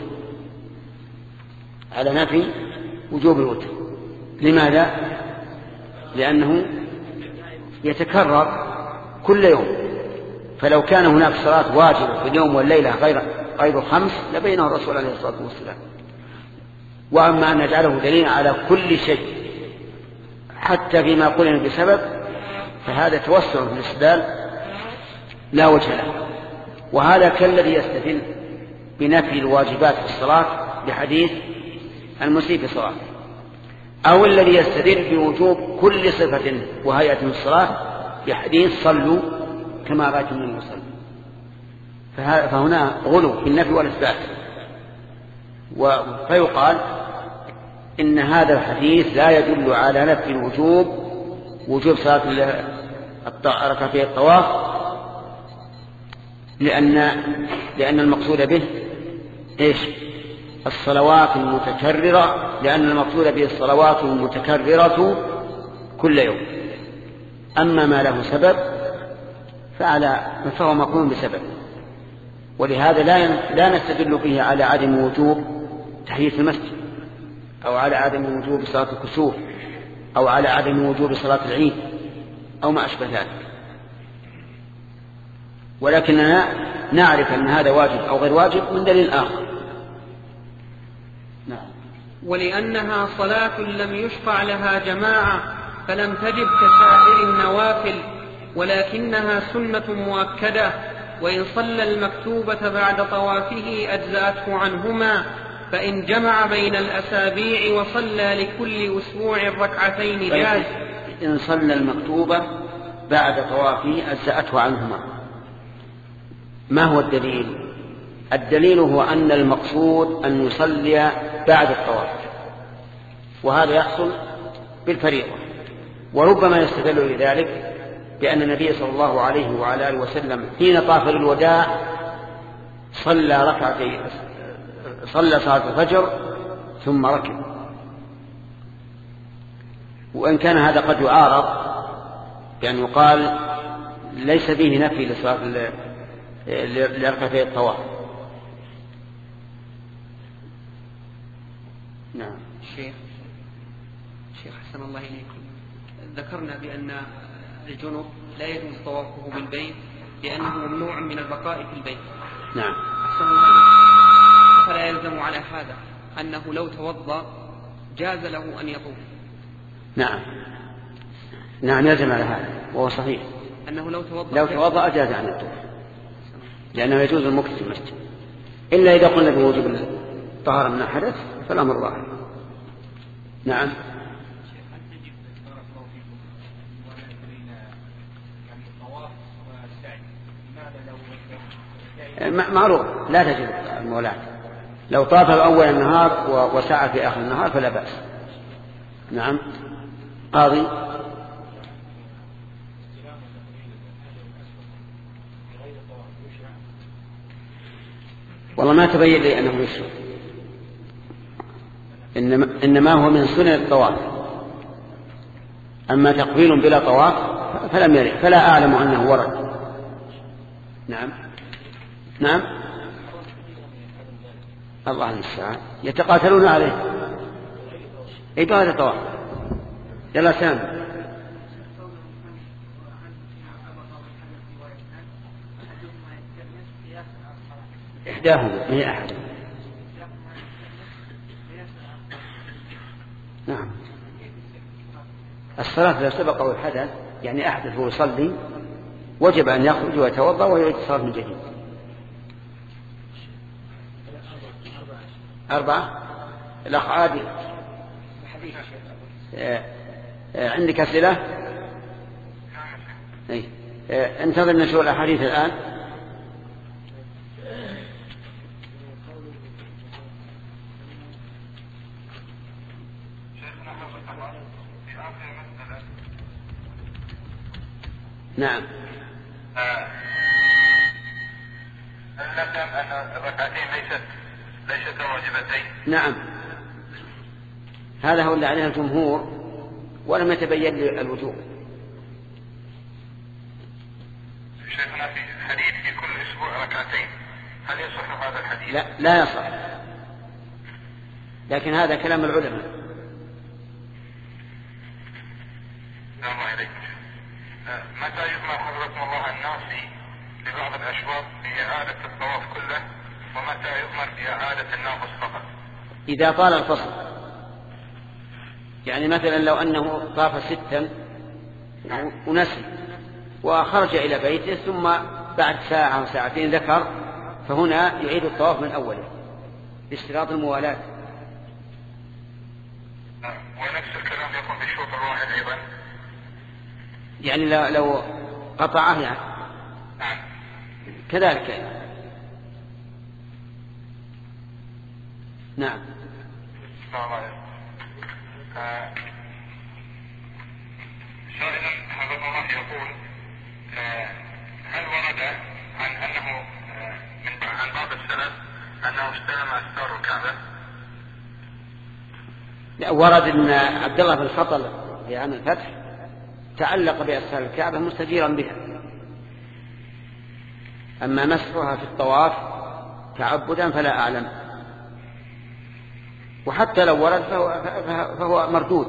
على نفي وجوب الوتر. لماذا؟ لأنه يتكرر كل يوم، فلو كان هناك صلاة واجبة في اليوم والليلة غير غير الخمس لبينه الرسول عليه الصلاة والسلام. وأما أن نجعله دليلا على كل شيء حتى فيما قلنا بسبب، فهذا توسع في الاستدلال لا وجه له. وهذا كالذي يستدل بنفي الواجبات في الصلاة بحديث المسيء في صلاته، أو الذي يستدل بوجوب كل صفة وهيئة في الصلاة بحديث صلوا كما رأيتموني أصلي. فهنا غلو في النفي والإثبات. فيقال إن هذا الحديث لا يدل على نفي الوجوب، وجوب صلاة ركعتي الطواف، لأن لأن المقصود به إيش؟ الصلوات المتكررة، لأن المقصود به الصلوات المتكررة كل يوم. أما ما له سبب فعلى فهو مقرون بسبب، ولهذا لا لا نستدل به على عدم وجوب تحية المسجد، أو على عدم وجوب صلاة الكسوف، أو على عدم وجوب صلاة العيد، أو ما أشبه ذلك. ولكننا نعرف أن هذا واجب أو غير واجب من دليل آخر. نعم. ولأنها صلاة لم يشفع لها جماعة فلم تجب كسائر النوافل، ولكنها سنة مؤكدة، وإن صلى المكتوبة بعد طوافه أجزأته عنهما، فإن جمع بين الأسابيع وصلى لكل أسبوع ركعتين جاز. إن صلى المكتوبة بعد طوافه أجزأته عنهما. ما هو الدليل؟ الدليل هو أن المقصود أن يصلي بعد الطواف، وهذا يحصل بالفريضة. وربما يستدل لذلك بأن النبي صلى الله عليه وعلى آله وسلم حين طاف للوداع صلى ركعتين، صلى صلاة الفجر ثم ركب. وإن كان هذا قد يعارض بأن يقال ليس فيه نفي لصلاة لركعتي الطواف، نعم. شيخ شيخ حسن الله إليكم، ذكرنا بأن الجنوب لا يجوز طوافه بالبيت لأنه ممنوع من البقاء في البيت. نعم. حسن الله إليكم، فلا يلزم على هذا أنه لو توضأ جاز له أن يطوف؟ نعم نعم يلزم على هذا، وهو صحيح أنه لو توضأ لو توضأ جاز عن الطوف، لأنه يجوز المكث في المسجد، إلا إذا قلنا بوجوب الطهارة من الحدث فالأمر ظاهر. نعم. معروف لا تجوز المولاة، لو طاف أول النهار وسعى في آخر النهار فلا بأس. نعم. قاضي. والله ما تبين لي أنه يشرك، إنما, إنما هو من سنن الطواف، أما تقبيل بلا طواف فلم يرد، فلا أعلم أنه ورد. نعم نعم. الله المستعان، يتقاتلون عليه. اي بهذا طواف. يلا سام. إحداهما هي أحد. نعم. الصلاة إذا سبقه الحدث يعني أحدث ويصلي وجب أن يخرج ويتوضأ ويعيد الصلاة من جديد. أربعة. الأخ عادل عندك أسئلة؟ أي. انتظر نشوف الأحاديث الآن. نعم. نعلم أن الركعتين ليست ليست واجبتين. نعم، هذا هو اللي عليه الجمهور ولم يتبين لي الوجوب. شيخنا في حديث في كل أسبوع ركعتين، هل يصح هذا الحديث؟ لا لا يصح، لكن هذا كلام العلماء. نعم عليك. متى يؤمر حضرة الله الناس لبعض الأشواط بإعادة الطواف كله، ومتى يؤمر بإعادة الناقص فقط؟ إذا طال الفصل، يعني مثلا لو أنه طاف ستا ونسي وخرج إلى بيته ثم بعد ساعة أو ساعتين ذكر، فهنا يعيد الطواف من أوله باشتراط الموالاة. ونفس الكلام يكون في الشوط الواحد أيضا، يعني لو قطعه يعني كذلك يعني. نعم. آه. سائلا حفظ الله يقول آه. هل ورد عن أنه آه. من عن بعض السلف أنه استلم أستار الكعبة؟ ورد أن عبد الله بن خطل في عام الفتح تعلق بأستار الكعبة مستجيرا بها، أما مسحها في الطواف تعبدا فلا أعلم، وحتى لو ورد فهو, فهو مردود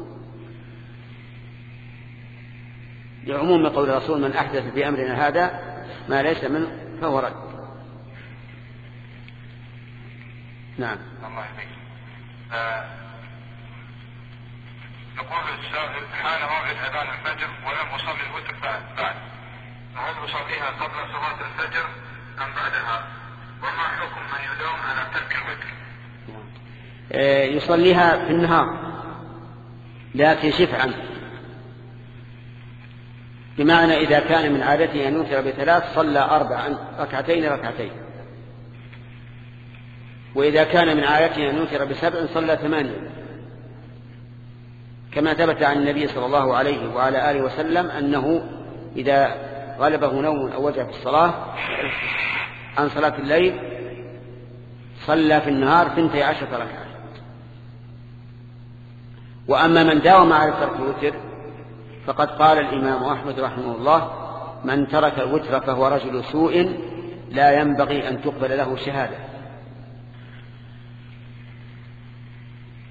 لعموم قول الرسول: من أحدث في أمرنا هذا ما ليس منه فهو رد. نعم. الله يبارك. آه يقول السائل: حان موعد أذان الفجر ولم أصلي الوتر بعد، هل أصليها قبل صلاة الفجر أم بعدها؟ وما حكم من يداوم على ترك الوتر؟ يصليها في النهار لكن شفعا، بمعنى إذا كان من عادته أن يوتر بثلاث صلى أربع ركعتين ركعتين، وإذا كان من عادته أن يوتر بسبع صلى ثمانية، كما ثبت عن النبي صلى الله عليه وعلى آله وسلم أنه إذا غلبه نوم أو وجع في الصلاة عن صلاة الليل صلى في النهار ثنتي عشرة ركعة. وأما من داوم على ترك الوتر فقد قال الإمام أحمد رحمه الله: من ترك الوتر فهو رجل سوء لا ينبغي أن تقبل له شهادة.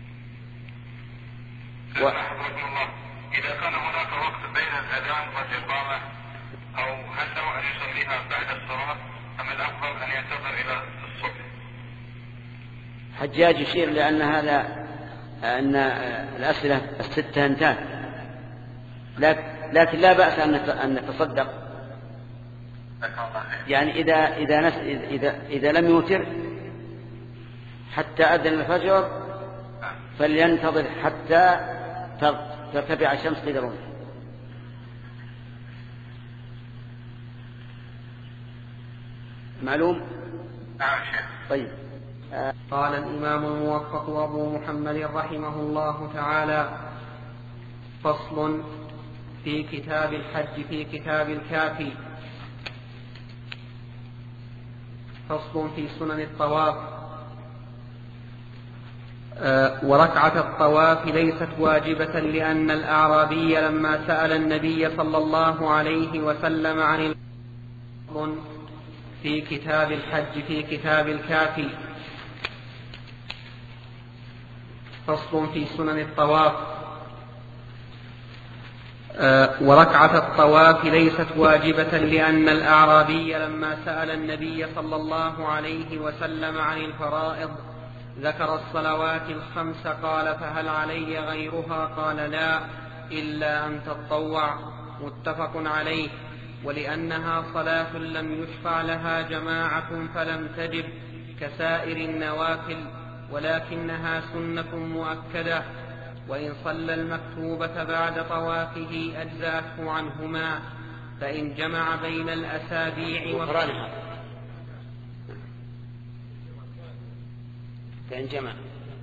و... حفظكم الله، إذا كان هناك وقت بين الأذان والإقامة أو هل له أن يصليها بعد الصلاة أم الأفضل أن ينتظر إلى الصبح؟ حجاج يشير لأن هذا أن الأسئلة الستة انتهت، لكن لا بأس أن نتصدق، يعني إذا إذا نس إذا إذا لم يوتر حتى أذن الفجر فلينتظر حتى ترتفع الشمس قيد الرمح. معلوم؟ طيب. قال الإمام الموفق أبو محمد رحمه الله تعالى: فصل في كتاب الحج في كتاب الكافي. فصل في سنن الطواف. أه وركعة الطواف ليست واجبة لأن الأعرابي لما سأل النبي صلى الله عليه وسلم عن الفصل في كتاب الحج في كتاب الكافي. فصل في سنن الطواف. أه وركعة الطواف ليست واجبة لأن الأعرابي لما سأل النبي صلى الله عليه وسلم عن الفرائض ذكر الصلوات الخمس قال: فهل علي غيرها؟ قال: لا، إلا أن تطوع. متفق عليه. ولأنها صلاة لم يشفع لها جماعة فلم تجب كسائر النوافل، ولكنها سنة مؤكدة، وإن صلى المكتوبة بعد طوافه أجزأته عنهما، فإن جمع بين الأسابيع وفرانها فإن جمع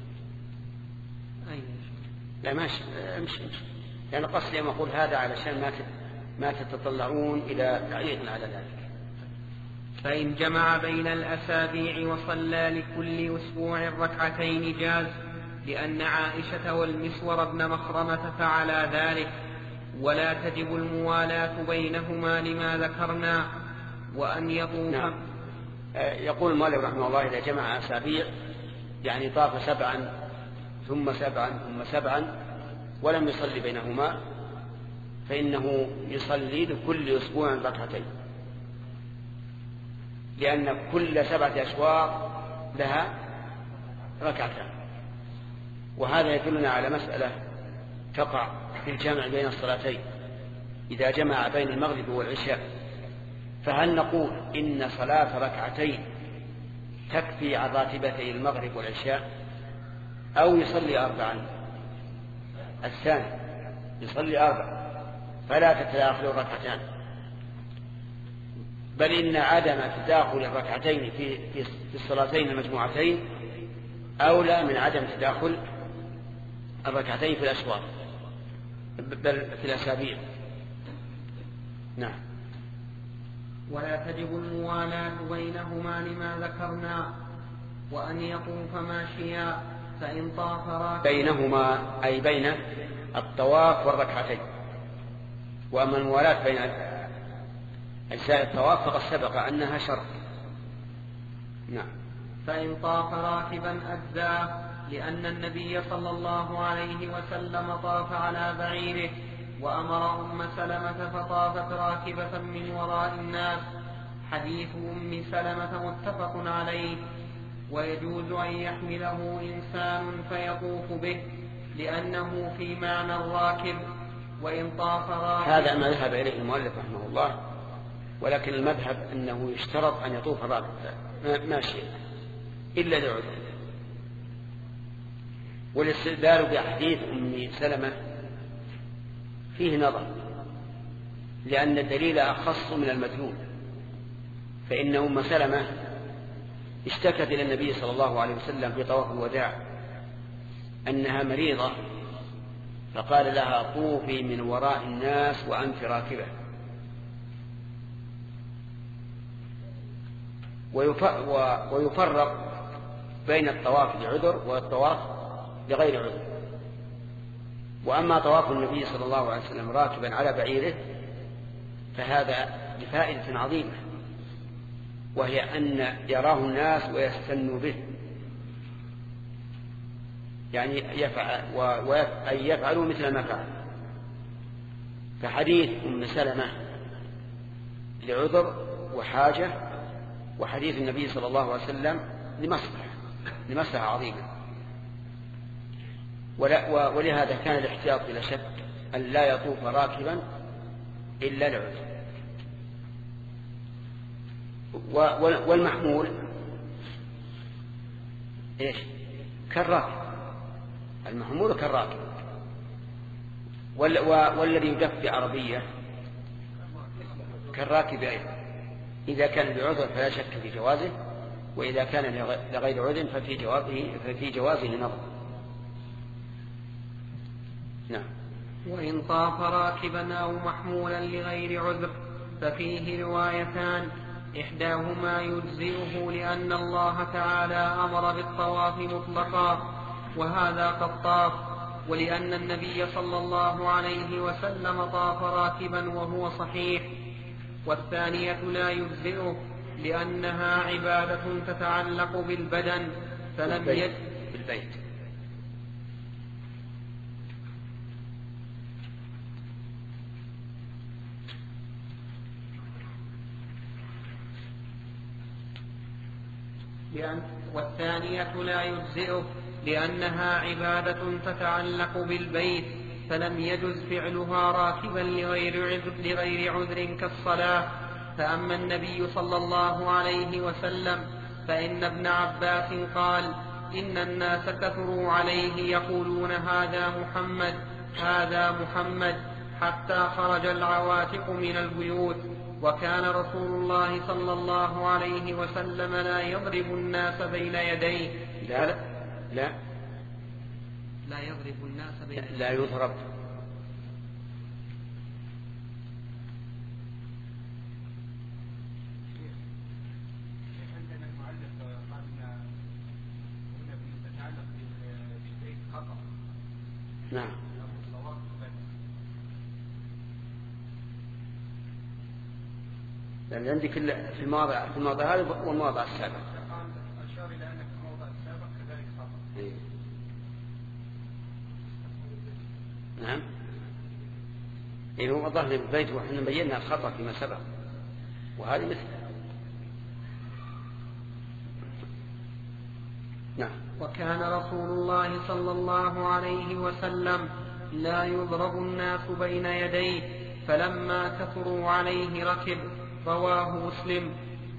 لا ماشي امشي امشي لأن قصدي يوم أقول هذا علشان ما ما تتطلعون إلى تعليق على ذلك. فإن جمع بين الأسابيع وصلى لكل أسبوع ركعتين جاز، لأن عائشة والمسور بن مخرمة فعلا ذلك، ولا تجب الموالاة بينهما لما ذكرنا. وأن يطوف. نعم. يقول المؤلف رحمه الله: إذا جمع أسابيع يعني طاف سبعا ثم سبعا ثم سبعا ولم يصلي بينهما، فإنه يصلي لكل أسبوع ركعتين، لأن كل سبعة أشواط لها ركعتان. وهذا يدلنا على مسألة تقع في الجمع بين الصلاتين إذا جمع بين المغرب والعشاء. فهل نقول إن صلاة ركعتين تكفي عن راتبتي المغرب والعشاء، أو يصلي أربعا؟ الثاني يصلي أربعا فلا تتداخل الركعتان، بل إن عدم تداخل الركعتين في في الصلاتين المجموعتين أولى من عدم تداخل الركعتين في الأشواط بل في الأسابيع. نعم. ولا تجب الموالاة بينهما لما ذكرنا. وأن يطوف ماشيا، فإن طاف راكبا بينهما أي بين الطواف والركعتين. وأما الموالاة بين أجزاء الطواف فقد سبق أنها شرط. نعم. فإن طاف راكبا أجزاه، لأن النبي صلى الله عليه وسلم طاف على بعيره، وأمر أم سلمة فطافت راكبة من وراء الناس. حديث أم سلمة متفق عليه. ويجوز أن يحمله إنسان فيطوف به، لأنه في معنى الراكب. وإن طاف راكب. هذا ما ذهب إليه المؤلف رحمه الله، ولكن المذهب أنه يشترط أن يطوف راكب ماشي إلا لعذر. والاستدلال بحديث أم سلمة فيه نظر، لأن الدليل أخص من المدلول. فإن أم سلمة اشتكت إلى النبي صلى الله عليه وسلم في طواف الوداع أنها مريضة، فقال لها: طوفي من وراء الناس وأنت راكبة. ويفرق بين الطواف لعذر والطواف لغير عذر. وأما طواف النبي صلى الله عليه وسلم راكبا على بعيره فهذا لفائدة عظيمة، وهي أن يراه الناس ويستنوا به. يعني يفعل أي يفعلوا مثل ما فعل. فحديث أم سلمة لعذر وحاجة، وحديث النبي صلى الله عليه وسلم لمصلحة لمصلحة عظيمة. ولهذا كان الاحتياط بلا شك أن لا يطوف راكبا إلا لعذر. والمحمول إيش؟ كالراكب، المحمول كالراكب. والذي يدف بعربية كالراكب أيضا، إذا كان بعذر فلا شك في جوازه، وإذا كان لغير عذر ففي جوازه ففي جوازه نظر. نعم. وإن طاف راكبا أو محمولا لغير عذر ففيه روايتان، إحداهما يجزئه لأن الله تعالى أمر بالطواف مطلقا وهذا قد طاف، ولأن النبي صلى الله عليه وسلم طاف راكبا وهو صحيح. والثانية لا يجزئه لأنها عبادة تتعلق بالبدن فلم يجد بالبيت. لأن والثانية لا يجزئه لأنها عبادة تتعلق بالبيت فلم يجز فعلها راكبا لغير عذر, لغير عذر كالصلاة. فأما النبي صلى الله عليه وسلم فإن ابن عباس قال إن الناس كثروا عليه يقولون هذا محمد هذا محمد حتى خرج العواتق من البيوت، وكان رسول الله صلى الله عليه وسلم لا يضرب الناس بين يديه. لا لا لا يضرب الناس بين يديه لا يضرب. عندنا المؤلف قال هنا تتعلق بالبيت خطأ. نعم. لأن عندي كل في المواضع في المواضع هذا والمواضع السابقة. أشار إلى أن في الموضع السابق كذلك خطأ. إيه. نعم. إيه هو ظهر البيت وإحنا بينا الخطأ فيما سبق، وهذه مثله. نعم. وكان رسول الله صلى الله عليه وسلم لا يضرب الناس بين يديه فلما كثروا عليه ركب. رواه مسلم.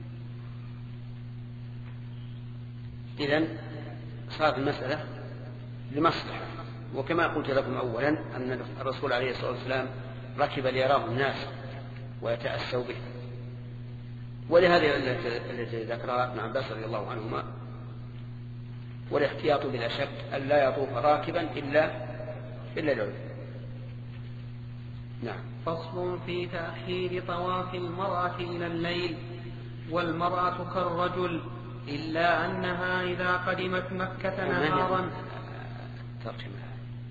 إذن صارت المسألة لمصلحة، وكما قلت لكم أولا أن الرسول عليه الصلاة والسلام ركب ليراه الناس ويتأسوا به، ولهذه التي ذكرها ابن عباس رضي الله عنهما. والاحتياط بلا شك أن لا يطوف راكبا إلا إلا العذر. نعم. فصل في تأخير طواف المرأة إلى الليل. والمرأة كالرجل إلا أنها إذا قدمت مكة نهارا. ترجمة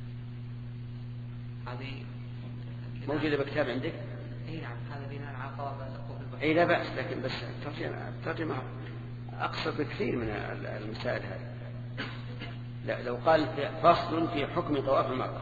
هذه موجودة بكتاب عندك؟ اي نعم، هذا بناء على طواف البحر. اي لا بأس، لكن بس ترجمة ترجمة أقصر بكثير من المسائل هذه. لا، لو قال فصل في حكم طواف المرأة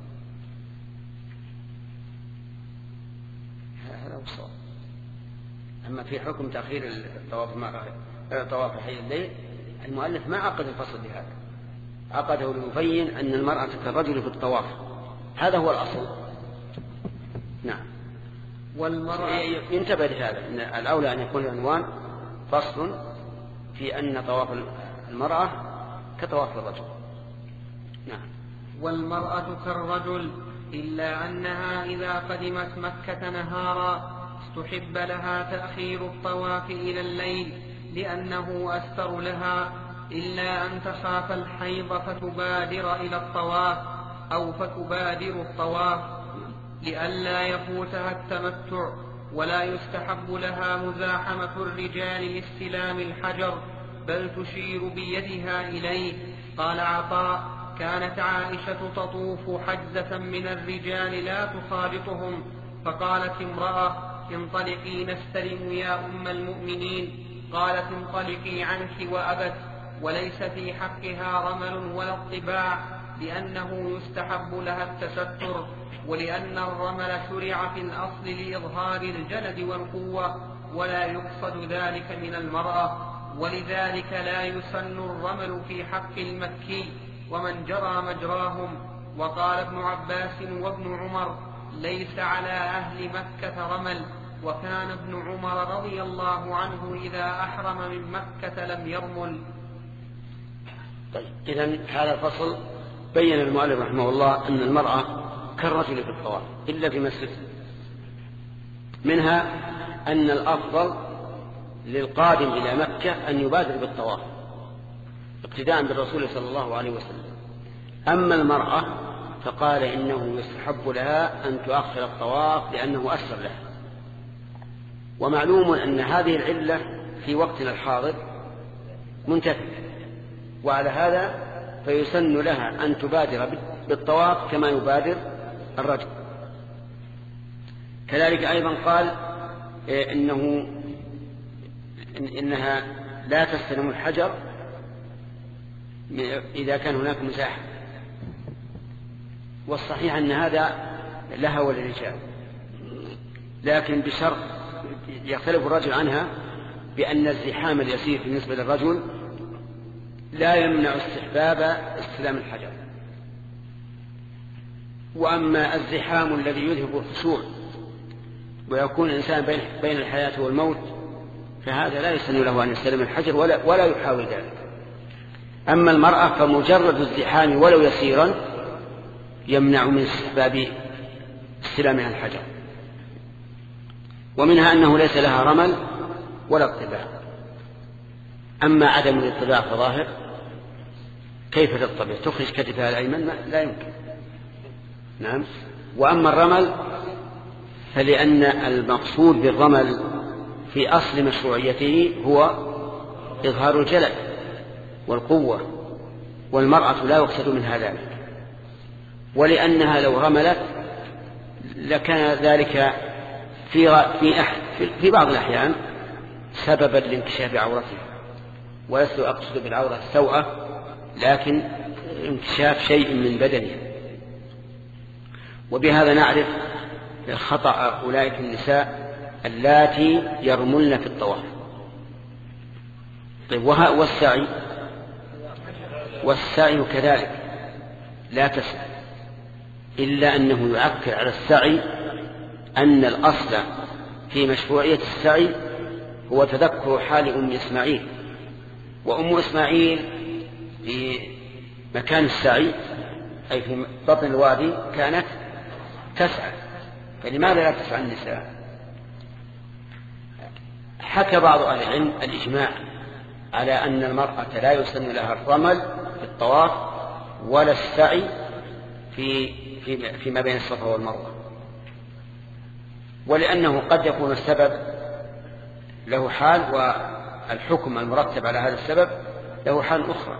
هذا هو الصواب. أما في حكم تأخير الطواف المرأة طواف حي الليل، المؤلف ما عقد الفصل بهذا، عقده ليبين أن المرأة كالرجل في الطواف، هذا هو الأصل. نعم. والمرأة ينتبه لهذا، أن الأولى أن يكون العنوان فصل في أن طواف المرأة كطواف الرجل. نعم. والمرأة كالرجل إلا أنها إذا قدمت مكة نهارا استحب لها تأخير الطواف إلى الليل لأنه أستر لها، إلا أن تخاف الحيض فتبادر إلى الطواف أو فتبادر الطواف لئلا يفوتها التمتع. ولا يستحب لها مزاحمة الرجال لاستلام الحجر، بل تشير بيدها إليه. قال عطاء: كانت عائشة تطوف حجزة من الرجال لا تخالطهم، فقالت امرأة: انطلقي نستلم يا أم المؤمنين. قالت: انطلقي عنك وأبت. وليس في حقها رمل ولا اطباع، لأنه يستحب لها التستر، ولأن الرمل شرع في الأصل لإظهار الجلد والقوة، ولا يقصد ذلك من المرأة، ولذلك لا يسن الرمل في حق المكي ومن جرى مجراهم. وقال ابن عباس وابن عمر: ليس على أهل مكة رمل، وكان ابن عمر رضي الله عنه إذا أحرم من مكة لم يرمل. طيب، إذن هذا الفصل بين المؤلف رحمه الله أن المرأة كالرجل في الطواف إلا في مسجد، منها أن الأفضل للقادم إلى مكة أن يبادر بالطواف اقتداء بالرسول صلى الله عليه وسلم. أما المرأة فقال إنه يستحب لها أن تؤخر الطواف لأنه أسر لها. ومعلوم أن هذه العلة في وقتنا الحاضر منتفية، وعلى هذا فيسن لها أن تبادر بالطواف كما يبادر الرجل. كذلك أيضا قال إنه إنها لا تستلم الحجر إذا كان هناك مساحة، والصحيح أن هذا لها وللرجال، لكن بشرط يختلف الرجل عنها بأن الزحام اليسير بالنسبة للرجل لا يمنع استحباب استلام الحجر. وأما الزحام الذي يذهب الخشوع ويكون الإنسان بين الحياة والموت فهذا لا يسن له أن يستلم الحجر ولا, ولا يحاول ذلك. أما المرأة فمجرد الزحام ولو يسيرا يمنع من استحباب استلامها الحجر. ومنها أنه ليس لها رمل ولا اطباع. أما عدم الاطباع فظاهر، كيف تطبع؟ تخرج كتفها الأيمن؟ لا يمكن. نعم. وأما الرمل فلأن المقصود بالرمل في أصل مشروعيته هو إظهار الجلد والقوة، والمرأة لا يقصد منها ذلك، ولأنها لو رملت لكان ذلك في في في بعض الأحيان سببا لانكشاف عورتها. ولست أقصد بالعورة السوءة، لكن انكشاف شيء من بدنها. وبهذا نعرف خطأ أولئك النساء اللاتي يرملن في الطواف. طيب، والسعي والسعي كذلك لا تسعى، إلا أنه يؤكد على السعي أن الأصل في مشروعية السعي هو تذكر حال أم إسماعيل. وأم إسماعيل في مكان السعي أي في بطن الوادي كانت تسعى، فلماذا لا تسعى النساء؟ حكى بعض أهل العلم الإجماع على أن المرأة لا يسن لها الرمل في الطواف ولا السعي في في فيما بين الصفا والمروة، ولأنه قد يكون السبب له حال والحكم المرتب على هذا السبب له حال أخرى.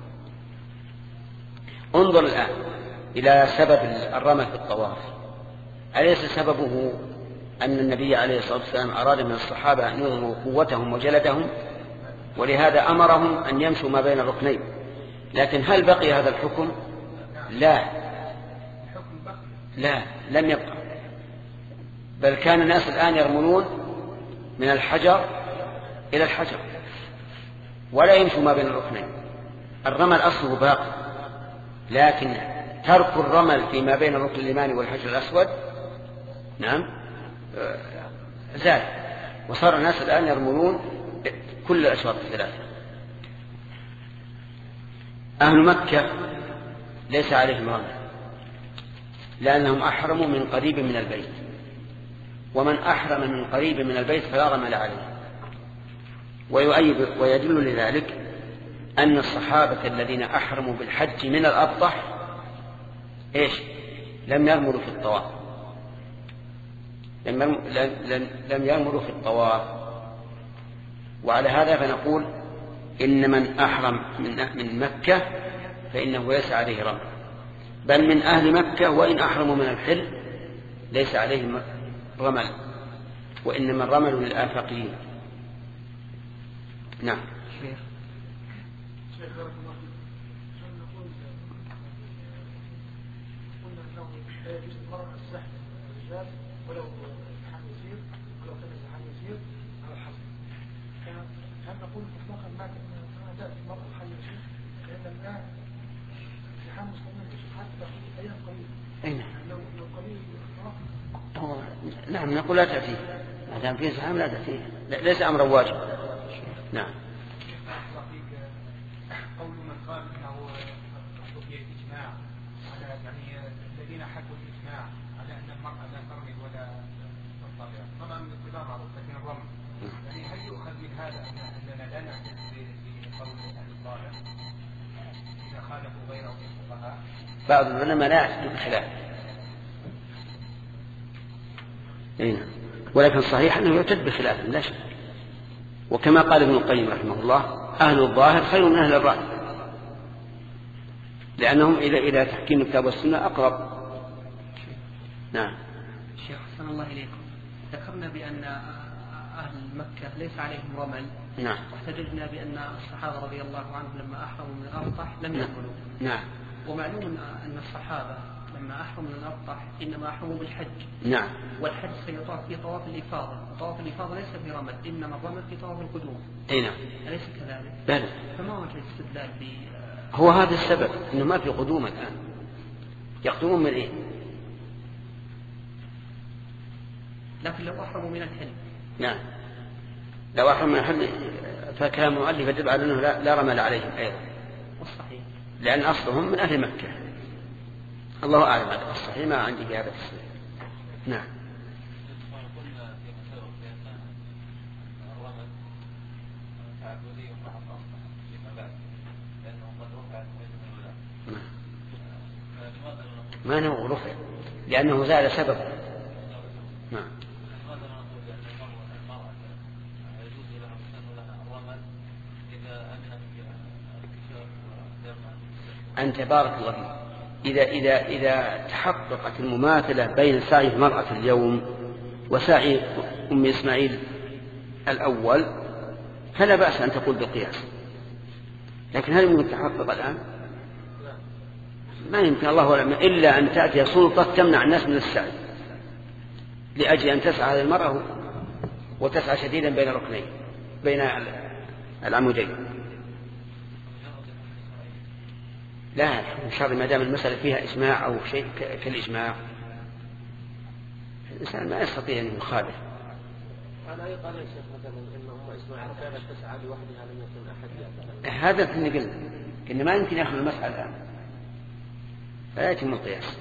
انظر الآن إلى سبب الرمل في الطواف. أليس سببه أن النبي عليه الصلاة والسلام أراد من الصحابة أن يظهروا قوتهم وجلدهم، ولهذا أمرهم أن يمشوا ما بين الركنين؟ لكن هل بقي هذا الحكم؟ لا لا لم يبقى، بل كان الناس الآن يرملون من الحجر إلى الحجر ولا يمشوا ما بين الركنين. الرمل أصله باقي، لكن ترك الرمل فيما بين الركن اليماني والحجر الأسود نعم زاد، وصار الناس الآن يرملون كل الأشواط الثلاثة. أهل مكة ليس عليهم رمل لأنهم أحرموا من قريب من البيت، ومن أحرم من قريب من البيت فلا رمل عليه. ويؤيد ويدل لذلك أن الصحابة الذين أحرموا بالحج من الأبطح إيش؟ لم يرملوا في الطواف، لم يرملوا في الطواف. وعلى هذا فنقول إن من أحرم من مكة فإنه ليس عليه رمل، بل من أهل مكة وإن أحرموا من الحل ليس عليهم رمل، وإنما الرمل للآفاقيين. نعم. شيخ بارك الله فيك. هل نقول قلنا انه لا يجوز المرأة السحب الرجال ولو امتحان يسير ولو كان امتحان يسير على الحصر، هل نقول مطلقا ما كما تاتي المرأة الحي يسير لان الان امتحان مستمر حتى في ايام قليله؟ أين؟ لو لو قليل هو نعم نقول لا تأتيه ما دام فيه زحام لا تأتيه، ليس أمرا واجب. نعم. قول من قال انه فيه اجماع على يعني الذين حكوا الاجماع على ان المراه لا ترمي ولا تنطلق، طبعا من اتباع معروف لكن الرمي يعني هل يؤخذ من هذا اننا لا نعتد بقول اهل الظاهر اذا خالفوا غيره من الفقهاء؟ بعض العلماء لا يعتد بخلاف، ولكن صحيح انه يعتد بخلاف لا شك، وكما قال ابن القيم رحمه الله اهل الظاهر خير من اهل الراي، لانهم الى الى تحكيم الكتاب والسنه اقرب. نعم. شيخ حسن الله اليكم، ذكرنا بان اهل مكه ليس عليهم رمل. نعم. واحتججنا بان الصحابه رضي الله عنهم لما احرموا من الارطح لم يرملوا. نعم. ومعلوم ان الصحابه لما احرموا من الارطح انما احرموا بالحج. نعم. والحج سيطاف في طواف الافاضه، وطواف الافاضه ليس في رمل، انما الرمل في طواف القدوم. اي نعم. اليس كذلك؟ بلى. فما وجه الاستدلال ب هو هذا السبب انه ما في قدوم الان، يقدمون من ايه؟ لكن لو احرموا من الحل. نعم. لو احرموا من الحل فكلام المؤلف يدل على انه لا, لا رمل عليهم ايضا. والصحيح. لان اصلهم من اهل مكه. الله اعلم هذا الصحيح، ما عندي في هذا الصحيح. نعم. ما نوع رفع لأنه زال سبب. نعم. أنت بارك الله فيك، إذا إذا إذا تحققت المماثلة بين سعي المرأة اليوم وسعي أم إسماعيل الأول فلا بأس أن تقول بالقياس، لكن هل يمكن تحقق الآن؟ ما يمكن الله ولا إلا أن تأتي سلطة تمنع الناس من السعي لأجل أن تسعى هذه المرأة وتسعى شديدا بين الركنين بين العمودين. لا إن شاء الله ما دام المسألة فيها إجماع أو شيء كالإجماع الإنسان ما يستطيع أن يخالف. على أي قال يا شيخ مثلا إن أم إسماعيل كانت تسعى لوحدها لم يكن أحد هذا اللي قلنا إن ما يمكن يأخذ المسألة الآن فلا يتم القياس.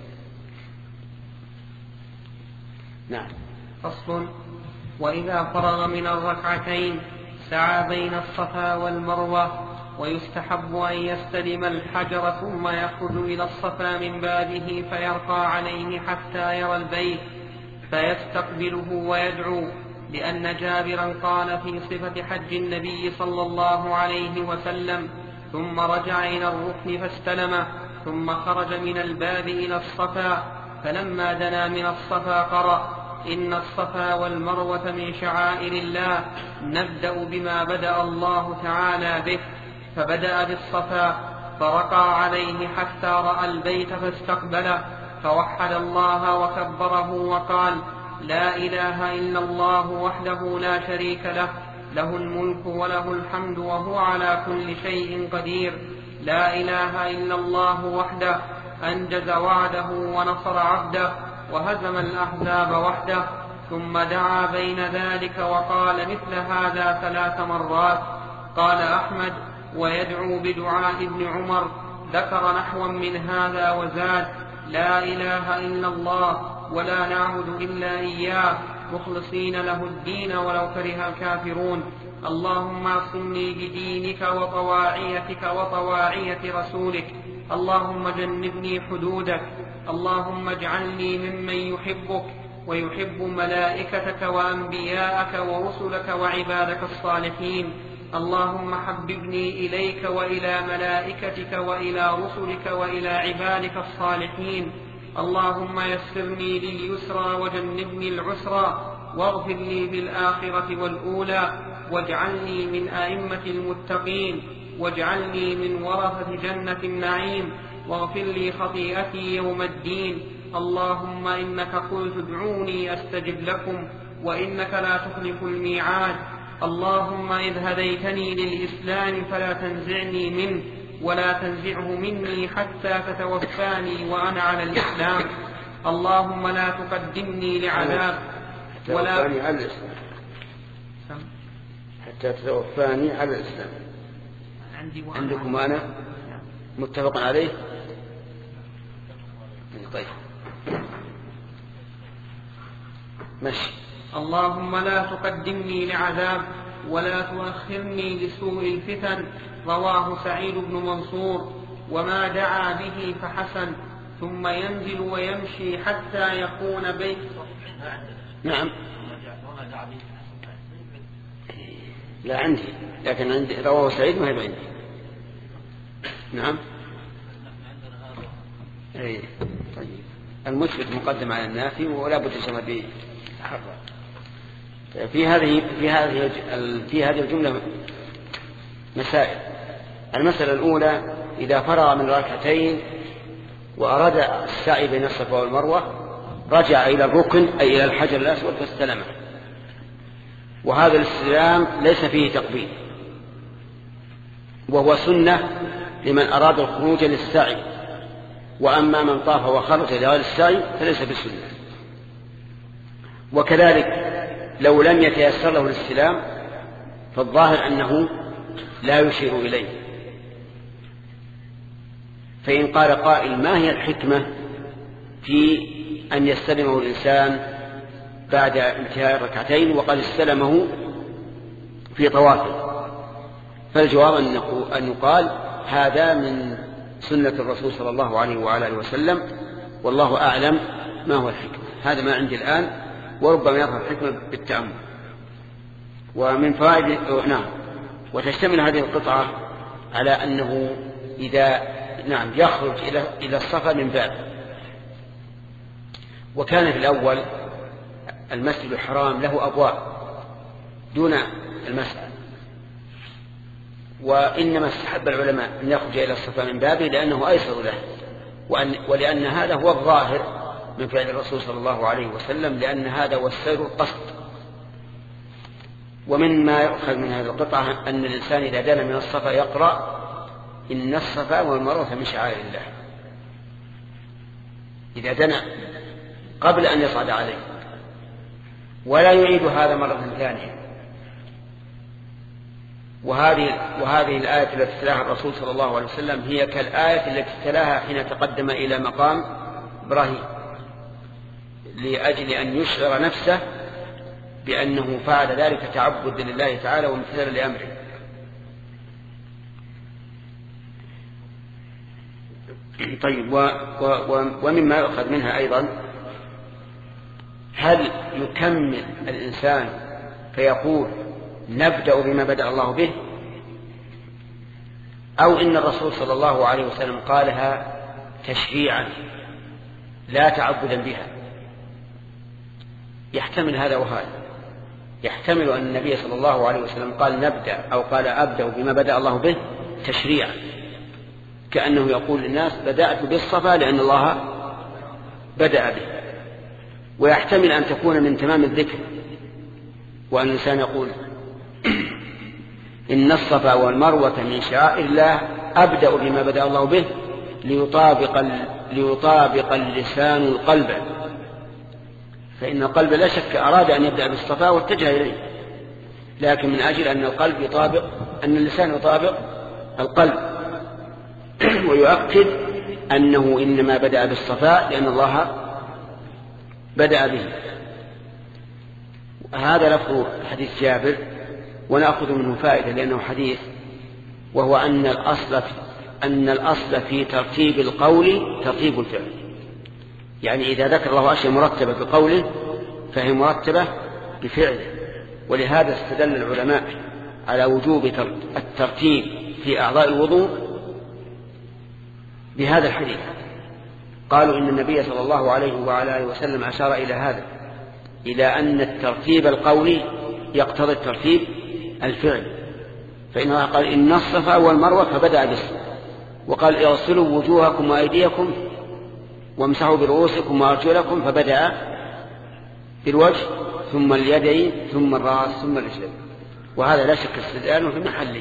نعم. فصل. وإذا فرغ من الركعتين سعى بين الصفا والمروة، ويستحب أن يستلم الحجر ثم يخرج إلى الصفا من بابه فيرقى عليه حتى يرى البيت فيستقبله ويدعو، لأن جابرا قال في صفة حج النبي صلى الله عليه وسلم: ثم رجع إلى الركن فاستلمه ثم خرج من الباب إلى الصفا، فلما دنا من الصفا قرأ: إن الصفا والمروة من شعائر الله، نبدأ بما بدأ الله تعالى به، فبدأ بالصفا فرقى عليه حتى رأى البيت فاستقبله، فوحد الله وكبره وقال: لا إله إلا الله وحده لا شريك له، له الملك وله الحمد وهو على كل شيء قدير، لا إله إلا الله وحده أنجز وعده ونصر عبده وهزم الأحزاب وحده. ثم دعا بين ذلك وقال مثل هذا ثلاث مرات. قال أحمد: ويدعو بدعاء ابن عمر، ذكر نحوا من هذا وزاد: لا إله إلا الله ولا نعبد إلا إياه مخلصين له الدين ولو كره الكافرون، اللهم اعصمني بدينك وطواعيتك وطواعية رسولك، اللهم جنبني حدودك، اللهم اجعلني ممن يحبك ويحب ملائكتك وأنبياءك ورسلك وعبادك الصالحين، اللهم حببني إليك وإلى ملائكتك وإلى رسلك وإلى عبادك الصالحين، اللهم يسرني لليسرى وجنبني العسرى، واغفر لي بالآخرة والأولى، واجعلني من أئمة المتقين، واجعلني من ورثة جنة النعيم واغفر لي خطيئتي يوم الدين. اللهم إنك قلت ادعوني أستجب لكم وإنك لا تخلف الميعاد. اللهم إذ هديتني للإسلام فلا تنزعني منه ولا تنزعه مني حتى تتوفاني وأنا على الإسلام. اللهم لا تقدمني لعذاب ولا تتوفاني على الإسلام حتى تتوفاني على الإسلام. عندكم أنا متفق عليه. طيب ماشي. اللهم لا تقدمني لعذاب ولا تؤخرني لسوء الفتن. رواه سعيد بن منصور. وما دعا به فحسن ثم ينزل ويمشي حتى يكون بيت. نعم لا عندي لكن عندي رواه سعيد ما هي عندي. نعم اي طيب. المثبت مقدم على النافي ولا بد يسمى به تحرر. في هذه في هذه في هذه الجملة مسائل. المسألة الأولى إذا فرغ من ركعتين وأراد السعي بين الصفا والمروة رجع إلى الركن أي إلى الحجر الأسود فاستلمه، وهذا الاستلام ليس فيه تقبيل، وهو سنة لمن أراد الخروج للسعي، وأما من طاف وخرج لغير السعي فليس بسنة. وكذلك لو لم يتيسر له الاستلام فالظاهر أنه لا يشير إليه. فإن قال قائل ما هي الحكمة في أن يستلمه الإنسان بعد انتهاء الركعتين وقد استلمه في طوافه؟ فالجواب أن يقال هذا من سنة الرسول صلى الله عليه وعلى آله وسلم، والله أعلم ما هو الحكمة. هذا ما عندي الآن، وربما يظهر الحكمة بالتأمل. ومن فوائد نعم وتشتمل هذه القطعة على أنه إذا نعم يخرج إلى إلى الصفا من باب. وكان في الأول المسجد الحرام له أبواب دون المسجد، وإنما استحب العلماء أن يخرج إلى الصفا من بابه لأنه أيسر له، وأن ولأن هذا هو الظاهر من فعل الرسول صلى الله عليه وسلم، لأن هذا هو السير القصد. ومن ما يؤخذ من هذه القطعة أن الإنسان إذا دنا من الصفا يقرأ إن الصفا والمروة من شعائر الله إذا دنا قبل أن يصعد عليه، ولا يعيد هذا مرة ثانية. وهذه وهذه الآية التي تلاها الرسول صلى الله عليه وسلم هي كالآية التي تلاها حين تقدم إلى مقام إبراهيم لأجل أن يشعر نفسه بأنه فعل ذلك تعبد لله تعالى وامتثالا لأمره. طيب و و و ومما يؤخذ منها أيضا هل يكمل الإنسان فيقول نبدأ بما بدأ الله به، أو إن الرسول صلى الله عليه وسلم قالها تشريعا لا تعبدا بها؟ يحتمل هذا وهذا. يحتمل أن النبي صلى الله عليه وسلم قال نبدأ أو قال أبدأ بما بدأ الله به تشريعا، كأنه يقول للناس بدأت بالصفا لأن الله بدأ به. ويحتمل أن تكون من تمام الذكر، وأن الإنسان يقول إن الصفا والمروة من شعائر الله أبدأ بما بدأ الله به ليطابق, ليطابق اللسان القلب، فإن القلب لا شك أراد أن يبدأ بالصفا واتجه إليه، لكن من أجل أن القلب يطابق أن اللسان يطابق القلب، ويؤكد أنه إنما بدأ بالصفا لأن الله بدأ به. هذا لفظ حديث جابر، ونأخذ منه فائدة لأنه حديث، وهو أن الأصل أن الأصل في ترتيب القول ترتيب الفعل. يعني إذا ذكر الله أشياء مرتبة بقوله فهي مرتبة بفعله. ولهذا استدل العلماء على وجوب الترتيب في أعضاء الوضوء بهذا الحديث. قالوا إن النبي صلى الله عليه وعلى آله وسلم أشار إلى هذا، إلى أن الترتيب القولي يقتضي الترتيب الفعل، فإنه قال إن الصفا والمروة فبدأ بالصفا، وقال اغسلوا وجوهكم وأيديكم وامسحوا برؤوسكم وأرجلكم فبدأ بالوجه ثم اليدين ثم الرأس ثم الرجلين، وهذا لا شك استدلال في محله.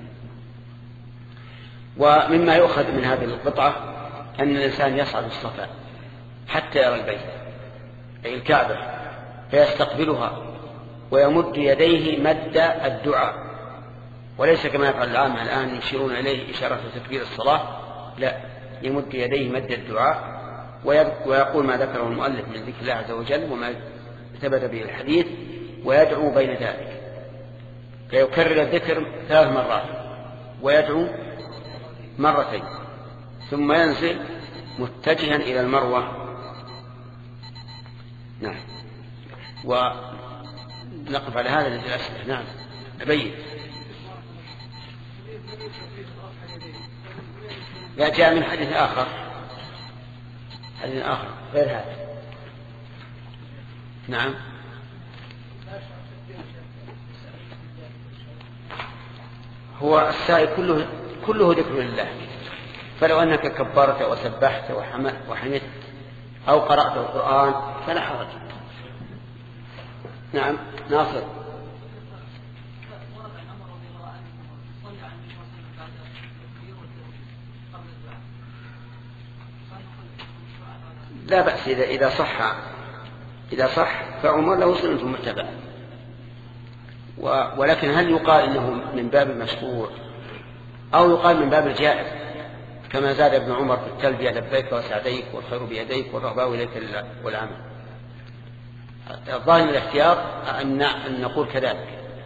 ومما يؤخذ من هذه القطعة أن الإنسان يصعد الصفا حتى يرى البيت أي الكعبة فيستقبلها ويمد يديه مد الدعاء، وليس كما يفعل العامة الآن يشيرون إليه إشارة تكبير الصلاة، لا، يمد يديه مد الدعاء ويقول ما ذكره المؤلف من ذكر الله عز وجل وما ثبت به الحديث، ويدعو بين ذلك فيكرر الذكر ثلاث مرات ويدعو مرتين ثم ينزل متجها إلى المروة. نعم. ونقف على هذا الأسئلة. نعم أبين. لا، جاء من حديث آخر، حديث آخر غير هذا. نعم. هو السعي كله كله ذكر لله، فلو أنك كبرت وسبحت وحمدت أو قرأت القرآن فلا حرج. نعم ناصر. لا بأس إذا إذا صح إذا صح فعمر له سنة متبعة، ولكن هل يقال إنه من باب المشروع أو يقال من باب الجائز كما زاد ابن عمر في التلبية لبيك وسعديك والخير بيديك والرغباء إليك والعمل؟ الظاهر الاحتياط أن نقول كذلك.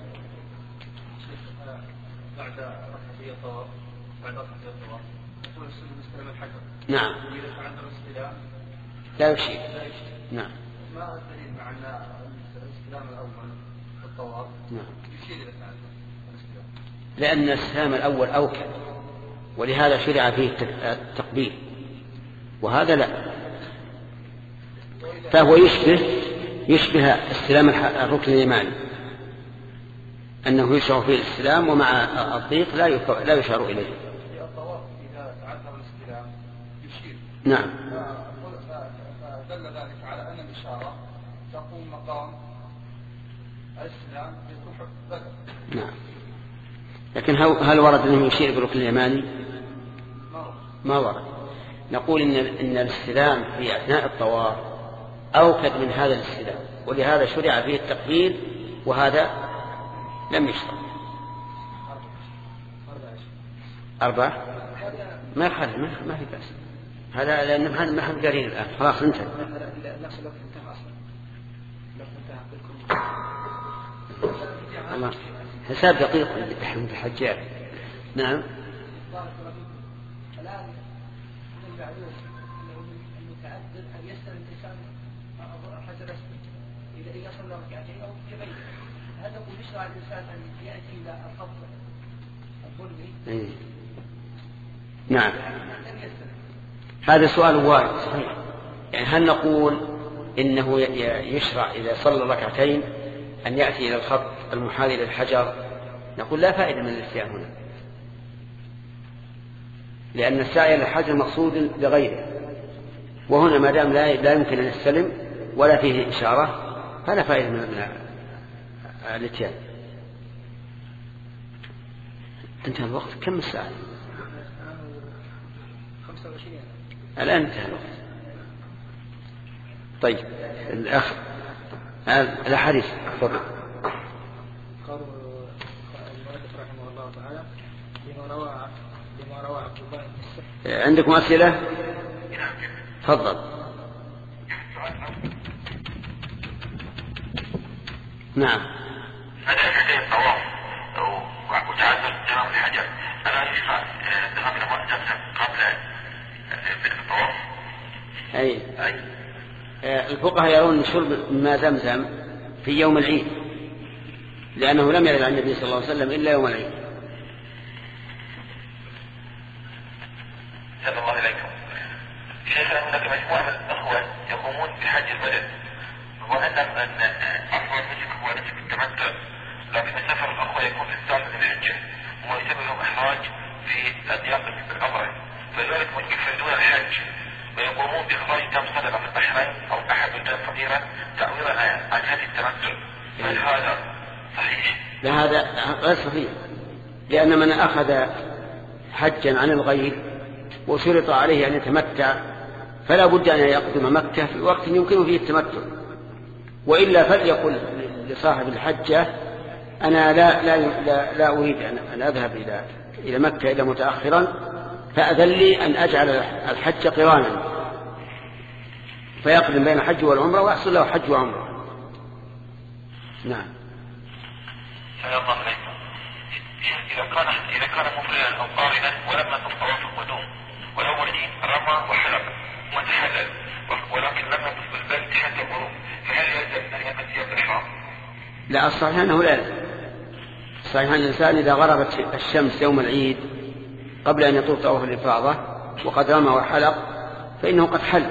بعد ركعتي الطواف بعد ركعتي الطواف يقول السنة مستلم الحجر. نعم. إذا فعل الاستلام لا يشير. نعم. ما الدليل مع أن الاستلام الأول في الطواف نعم يشير إلى فعل الاستلام؟ لأن الاستلام الأول أوكل، ولهذا شرع فيه التقبيل، وهذا لا، فهو يشبه يشبه استلام الركن اليماني أنه يشرع فيه الاستلام ومع الضيق لا لا يشار إليه. الطواف إذا تعذر الاستلام يشير. نعم. فدل ذلك على أن الإشارة تقوم مقام الاستلام يكون بدل. نعم. لكن هل ورد أنه يشير بالركن اليماني؟ ما ورد. نقول إن إن الاستلام في أثناء الطواف أوكد من هذا الاستلام، ولهذا شرع فيه التقبيل وهذا لم يشرع. أربعة ما يخالف، ما في بأس هذا، لأن ما حد قارين الآن خلاص انتهى. الله حساب دقيق عند الحجاج. نعم. إيه. نعم هذا سؤال وارد صحيح. يعني هل نقول إنه يشرع إذا صلى ركعتين أن يأتي إلى الخط المحال إلى الحجر؟ نقول لا فائدة من الاتيان هنا، لأن السعي إلى الحجر مقصود لغيره، وهنا ما دام لا يمكن أن يستلم ولا فيه إشارة فلا فائدة من الاتيان. انتهى الوقت. كم الساعة الآن؟ انتهى الوقت. طيب الأخ الحديث تفضل. قالوا المؤلف رحمه الله تعالى لما روى لما روى عبد الله بن السحر. عندكم أسئلة؟ تفضل. نعم. هذا يدين الطواف وتعذر جناب الحجر، ألا يشرع ذهاب إلى مؤتمر قبل الطواف؟ أي. أي. الفقهاء يرون شرب ماء زمزم في يوم العيد، لأنه لم يرد عن النبي صلى الله عليه وسلم إلا يوم العيد. صلى الله عليكم. شيخنا هناك مجموعة من الأخوة يقومون بحج البلد، وأن أفضل نسك هو نسك التمتع، لكن السفر الأخوة يكون في الثالث من الحجة، وما يسمى لهم إحراج في أديان بالأمر، فلذلك يفردون الحج ويقومون بإخراج دم صدقة في البحرين أو أحد البلدان الفقيرة تعويضا عن هذه التمثل. هل هذا صحيح؟ لا، هذا غير صحيح، لأن من أخذ حجا عن الغير وشرط عليه أن يتمتع فلا بد أن يقدم مكة في وقت يمكنه فيه التمتع، وإلا فليقل لصاحب الحجة أنا لا, لا, لا, لا أريد أن أذهب إلى, إلى مكة إلا متأخرا، فأذن لي أن أجعل الحج قرانا، فيقدم بين الحج والعمرة ويحصل له حج وعمرة. نعم. إذا كان إذا كان مفردا أو قارنا ولما تطوف القدوم والأول رمى وحلق وتحلل ولكن لم يطف بالبيت حتى الغروب، فهل يلزم أن يأتي بالإحرام؟ لا، الصحيح أنه لا يلزم. صحيح أن الإنسان إذا غربت الشمس يوم العيد قبل أن يطوف طواف الإفاضة وقد رمى وحلق فإنه قد حل،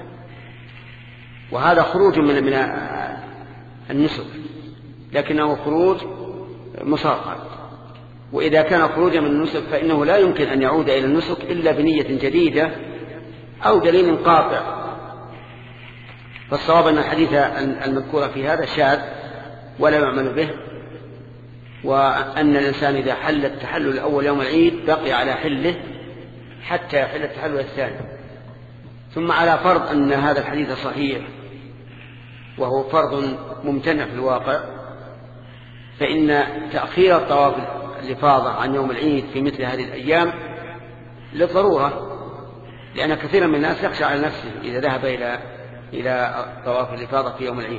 وهذا خروج من من النسك، لكنه خروج مصغر. وإذا كان خروجا من النسك فإنه لا يمكن أن يعود إلى النسك إلا بنية جديدة أو دليل قاطع. فالصواب أن الحديث المذكور في هذا شاذ ولا يعمل به، وأن الإنسان إذا حل التحلل الأول يوم العيد بقي على حله حتى يحل التحلل الثاني. ثم على فرض أن هذا الحديث صحيح وهو فرض ممتنع في الواقع، فإن تأخير الطواف الإفاضة عن يوم العيد في مثل هذه الأيام للضرورة، لأن كثيرا من الناس يخشى على نفسه إذا ذهب إلى إلى طواف الإفاضة في يوم العيد.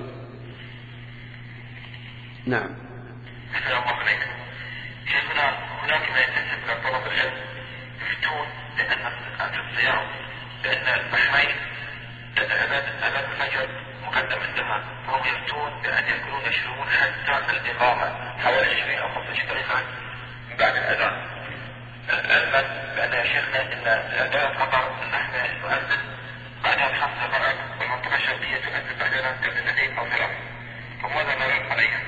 نعم. السلام عليكم. شيخنا، هناك ما ينتسب إلى طلب العلم يفتون بأن أجل الصيام لأن البحرين أذان الفجر مقدم عندها، فهم يفتون بأن يأكلون يشربون حتى الإقامة حوالي عشرين أو خمسة عشر دقيقة من بعد الأذان. علما بأن يا شيخنا إن دولة قطر أن احنا نؤذن بعدها بخمس دقائق والمنطقة الشرقية تؤذن بعدها دقيقتين أو ثلاث، فماذا نرى عليها؟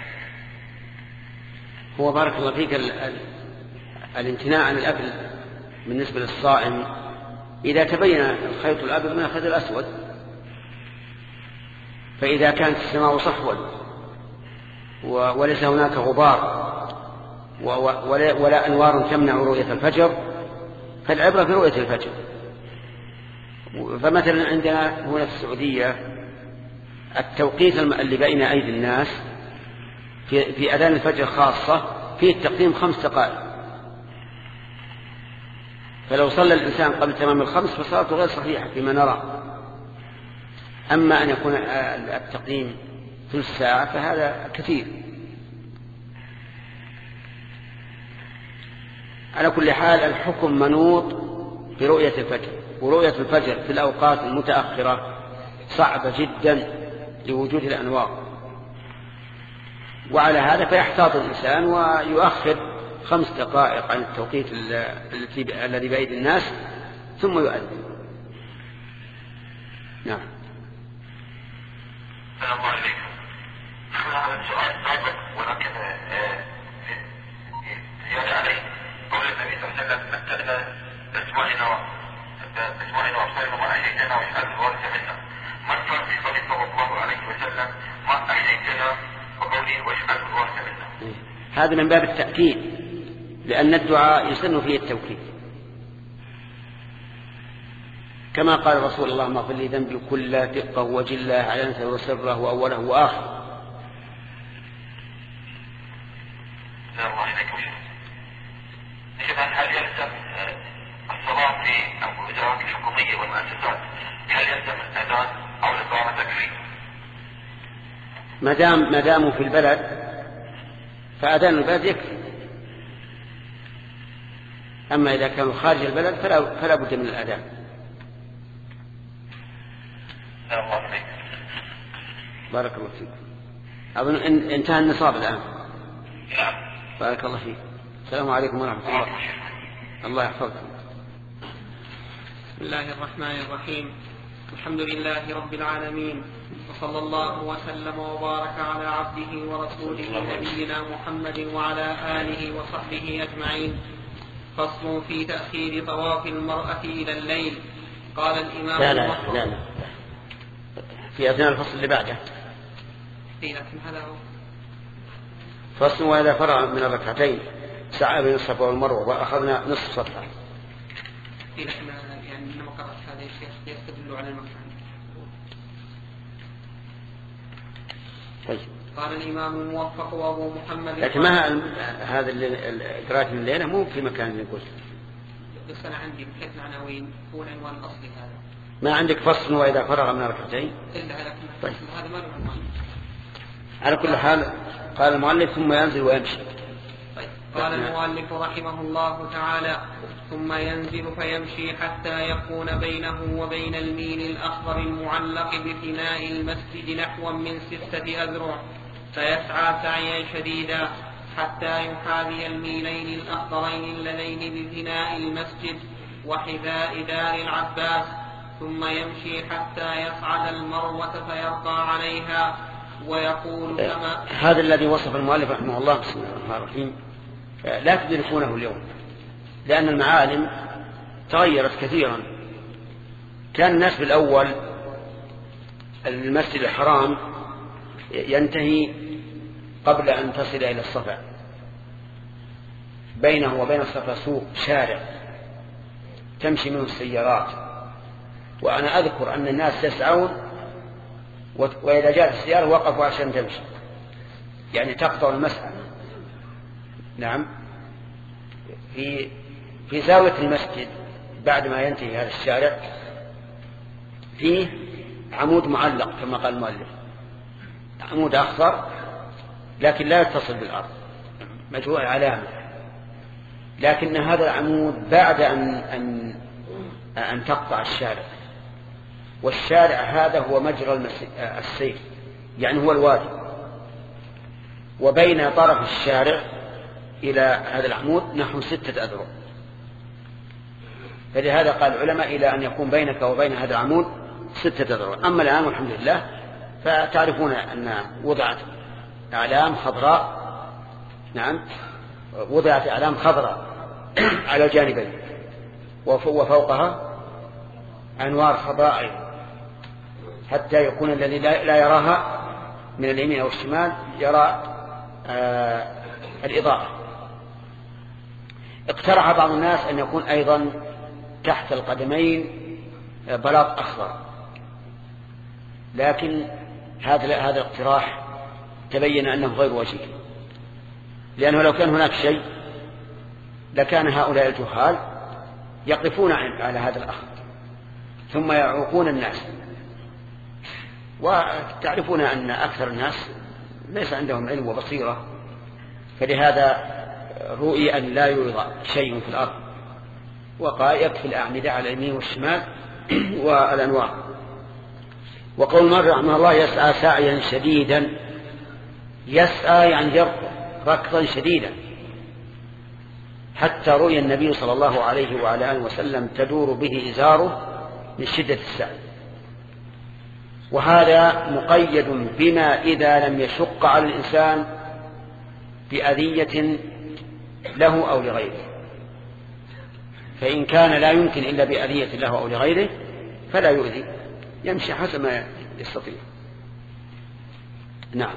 هو بارك الله فيك ال ال الامتناع عن الأكل بالنسبة للصائم إذا تبين الخيط الأبيض من الخيط الأسود، فإذا كانت السماء صحوا وليس هناك غبار ولا أنوار تمنع رؤية الفجر فالعبرة في رؤية الفجر. فمثلا عندنا هنا في السعودية التوقيت اللي بين أيدي الناس في, في أذان الفجر خاصة فيه التقديم خمس دقائق، فلو صلى الإنسان قبل تمام الخمس فصلاته غير صحيحة فيما نرى. أما أن يكون التقديم ثلث ساعة فهذا كثير. على كل حال الحكم منوط برؤية الفجر، ورؤية الفجر في الأوقات المتأخرة صعبة جدا لوجود الأنوار، وعلى هذا فيحتاط الإنسان ويؤخر خمس دقائق عن التوقيت الذي بأيدي الناس ثم يؤذن. نعم. السلام عليكم. هذا سؤال سابق ولكن زيادة عليه قول النبي صلى الله عليه وسلم متعنا بأسمائنا بأسمائنا وأبصارنا ما أحييتنا واجعله الوارث منا. ما الفرق في قول صلى الله عليه وسلم ما أحييتنا وقوله واجعله الوارث منا؟ هذا من باب التأكيد، لأن الدعاء يسن فيه التوكيد، كما قال رسول الله اللهم اغفر لي ذنبي كله دقه وجله علانيته وسره واوله واخره. الله عليكم. إذا هل يلزم الصلاة في الإجراءات الحكومية والمؤسسات هل يلزم الأذان أو الإقامة تكفي؟ ما دام ما داموا في البلد فأذان البلد يكفي، أما إذا كانوا خارج البلد فلا فلا بد من الأذان. الله عليك. بارك الله فيك. أظن إن انتهى النصاب الآن. نعم. بارك الله فيك. السلام عليكم ورحمة الله. الله يحفظكم. بسم الله الرحمن الرحيم. الحمد لله رب العالمين، وصلى الله وسلم وبارك على عبده ورسوله نبينا محمد وعلى آله وصحبه أجمعين. فصل في تأخير طواف المرأة إلى الليل. قال الإمام لا لا لا, لا. في أثناء الفصل اللي بعده. لكن هذا هو فصل وإذا فرغ من الركعتين سعى بين الصفا والمروة وأخذنا نصف صفحة. لكن يعني لما قرأت هذا الشيخ يستدل على المكان. طيب. قال الإمام الموفق وأبو محمد. لكن ما هذا القراءة من الليلة مو في مكان يقول. بس أنا عندي بحيث العناوين هو العنوان الأصلي هذا. ما عندك فصل وإذا فرغ من الركعتين؟ إلا لكن طيب. هذا ما له عنوان. على كل حال قال المؤلف ثم ينزل ويمشي. طيب. قال المؤلف رحمه الله تعالى ثم ينزل فيمشي حتى يكون بينه وبين الميل الأخضر المعلق بفناء المسجد نحو من ستة أذرع، فيسعى سعيا شديدا حتى يحاذي الميلين الأخضرين اللذين بفناء المسجد وحذاء دار العباس، ثم يمشي حتى يصعد المروة فيرقى عليها ويقول كما. هذا الذي وصف المؤلف رحمه الله بسم الله الرحمن الرحيم لا تدركونه اليوم، لأن المعالم تغيرت كثيرا. كان الناس في الأول المسجد الحرام ينتهي قبل أن تصل إلى الصفا، بينه وبين الصفا سوق شارع تمشي منه السيارات، وأنا أذكر أن الناس يسعون وإذا جاءت السيارة وقفوا عشان تمشي، يعني تقطع المسعى. نعم. في في زاوية المسجد بعد ما ينتهي هذا الشارع فيه عمود معلق كما قال المؤلف، عمود أخضر لكن لا يتصل بالأرض، مجهول علامة، لكن هذا العمود بعد أن أن أن تقطع الشارع، والشارع هذا هو مجرى السير، يعني هو الوادي، وبين طرف الشارع إلى هذا العمود نحو ستة أذرع. فلهذا قال العلماء إلى أن يكون بينك وبين هذا العمود ستة أذرع. أما الآن والحمد لله فتعرفون أن وضعت أعلام خضراء، نعم وضعت أعلام خضراء على الجانبين وفوقها أنوار خضراء أيضا، حتى يكون الذي لا يراها من اليمين أو الشمال يرى آه الإضاءة. اقترح بعض الناس أن يكون أيضا تحت القدمين بلاط أخضر، لكن هذا هذا الاقتراح تبين أنه غير وجيه، لأنه لو كان هناك شيء لكان هؤلاء الجهال يقفون على هذا الأخضر ثم يعوقون الناس، وتعرفون أن أكثر الناس ليس عندهم علم وبصيرة، فلهذا رؤي أن لا يوضع شيء في الأرض، وقال يكفي الأعمدة على اليمين والشمال والأنوار. وقول مرة رحمه الله يسعى سعيا شديدا، يسعى يعني يركض ركضا شديدا، حتى رؤي النبي صلى الله عليه وعلى آله وسلم تدور به إزاره من شدة السعي. وهذا مقيد بما إذا لم يشق على الإنسان بأذية له أو لغيره، فإن كان لا يمكن إلا بأذية له أو لغيره فلا يؤذي، يمشي حسب ما يستطيع. نعم.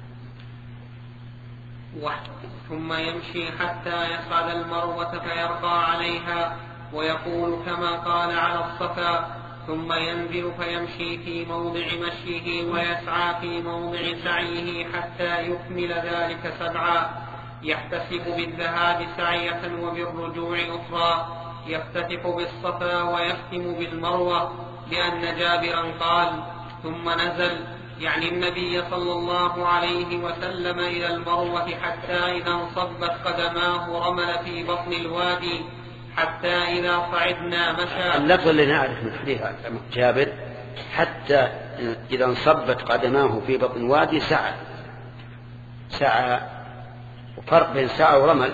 ثم يمشي حتى يصعد المروة فيرقى عليها ويقول كما قال على الصفا، ثم ينزل فيمشي في موضع مشيه ويسعى في موضع سعيه حتى يكمل ذلك سبعا، يحتسب بالذهاب سعية وبالرجوع أخرى، يفتتح بالصفا ويختم بالمروة، لأن جابرا قال ثم نزل، يعني النبي صلى الله عليه وسلم إلى المروة حتى إذا انصبت قدماه رمل في بطن الوادي حتى إذا صعدنا مشى. اللفظ اللي نعرف من حديث جابر حتى إذا انصبت قدماه في بطن الوادي سعى، سعى، وفرق بين سعى ورمل،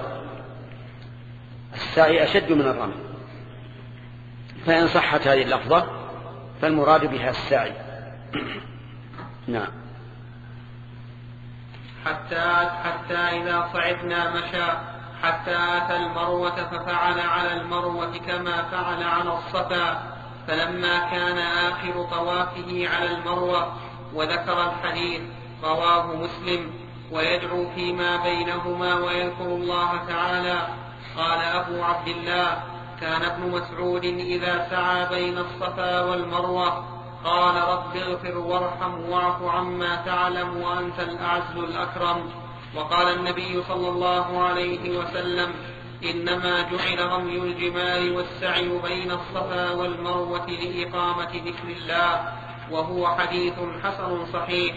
السعي أشد من الرمل، فإن صحت هذه اللفظة فالمراد بها السعي. نعم. حتى حتى إذا صعدنا مشى حتى أتى المروة ففعل على المروة كما فعل على الصفا، فلما كان آخر طوافه على المروة وذكر الحديث رواه مسلم ويدعو فيما بينهما ويذكر الله تعالى. قال أبو عبد الله: كان ابن مسعود إذا سعى بين الصفا والمروة قال: رب اغفر وارحم واعف عما تعلم وأنت الأعز الأكرم. وقال النبي صلى الله عليه وسلم: إنما جعل رمي الجمال والسعي بين الصفا والمروة لإقامة ذكر الله، وهو حديث حسن صحيح.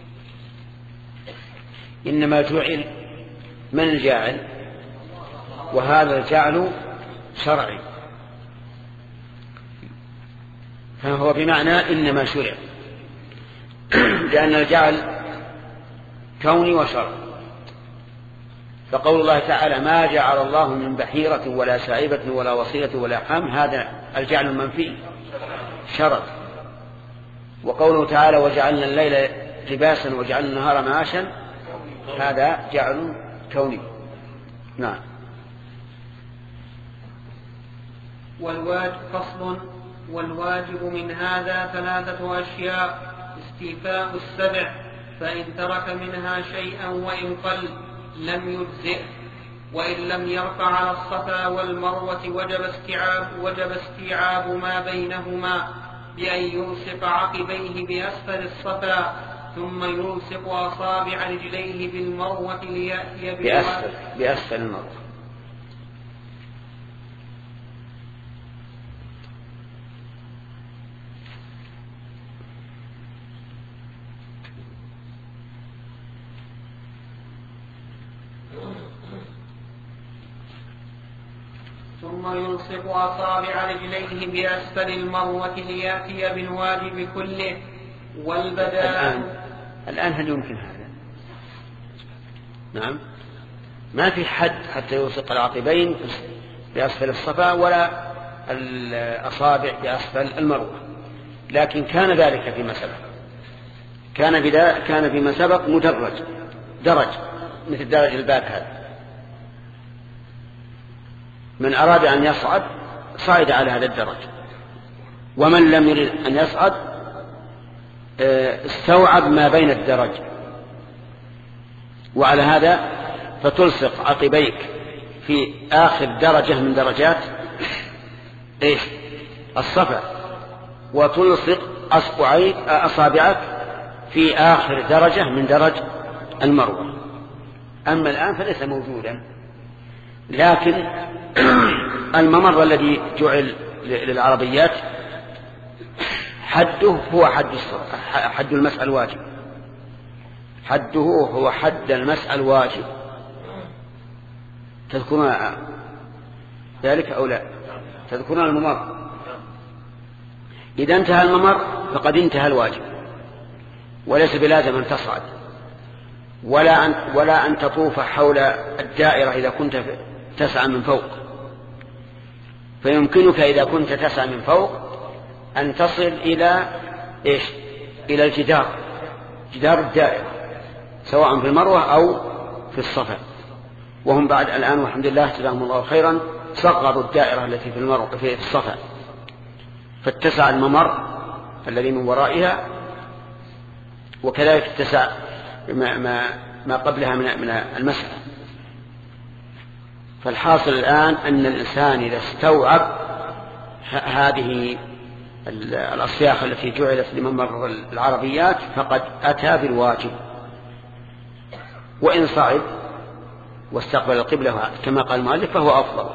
إنما جعل، من الجاعل؟ وهذا الجعل شرعي، فهو بمعنى إنما شرع، لأن الجعل كوني وشرع. فقول الله تعالى: ما جعل الله من بحيرة ولا سائبة ولا وصيلة ولا حام، هذا الجعل المنفي شرع. وقوله تعالى: وجعلنا الليل لباسا وجعلنا النهار معاشا، هذا جعل كوني. نعم. والواجب فصل: والواجب من هذا ثلاثة أشياء: استيفاء السبع، فإن ترك منها شيئا وإن قل لم يجزئ، وإن لم يرفع على الصفا والمروة وجب استيعاب, وجب استيعاب ما بينهما بأن يلصق عقبيه بأسفل الصفا، ثم يلصق أصابع رجليه بالمروة ليأتي بأسفل, بأسفل المروة. ثم يلصق أصابع رجليه بأسفل المروة ليأتي بالواجب كله. والبداء الآن, الآن هل يمكن هذا؟ نعم، ما في حد حتى يلصق العقبين بأسفل الصفا ولا الأصابع بأسفل المروة، لكن كان ذلك فيما سبق، كان بدا كان فيما سبق مدرج درج مثل درج الباب هذا، من أراد أن يصعد صعد على هذا الدرج، ومن لم يرد أن يصعد استوعب ما بين الدرج. وعلى هذا فتلصق عقبيك في آخر درجة من درجات إيش الصفا، وتلصق أصبعيك أصابعك في آخر درجة من درج المروة. أما الآن فليس موجودا، لكن الممر الذي جعل للعربيات حده هو حد حد المسأل الواجب، حده هو حد المسأل الواجب. تذكرون ذلك أو لا؟ تذكرون الممر؟ إذا انتهى الممر فقد انتهى الواجب، وليس بلازم أن تصعد ولا أن, ولا أن تطوف حول الدائرة إذا كنت تسعى من فوق. فيمكنك إذا كنت تسعى من فوق أن تصل إلى إيش؟ إلى الجدار، جدار الدائرة، سواء في المروة أو في الصفا. وهم بعد الآن والحمد لله جزاهم الله خيرا صغروا الدائرة التي في المروة في الصفا، فاتسع الممر الذي من ورائها، وكذلك اتسع ما, ما, ما قبلها من, من المسعى. فالحاصل الآن أن الإنسان إذا استوعب هذه الأصياخ التي جعلت لممر العربيات فقد أتى بالواجب. وإن صعد واستقبل القبلة كما قال المؤلف فهو أفضل.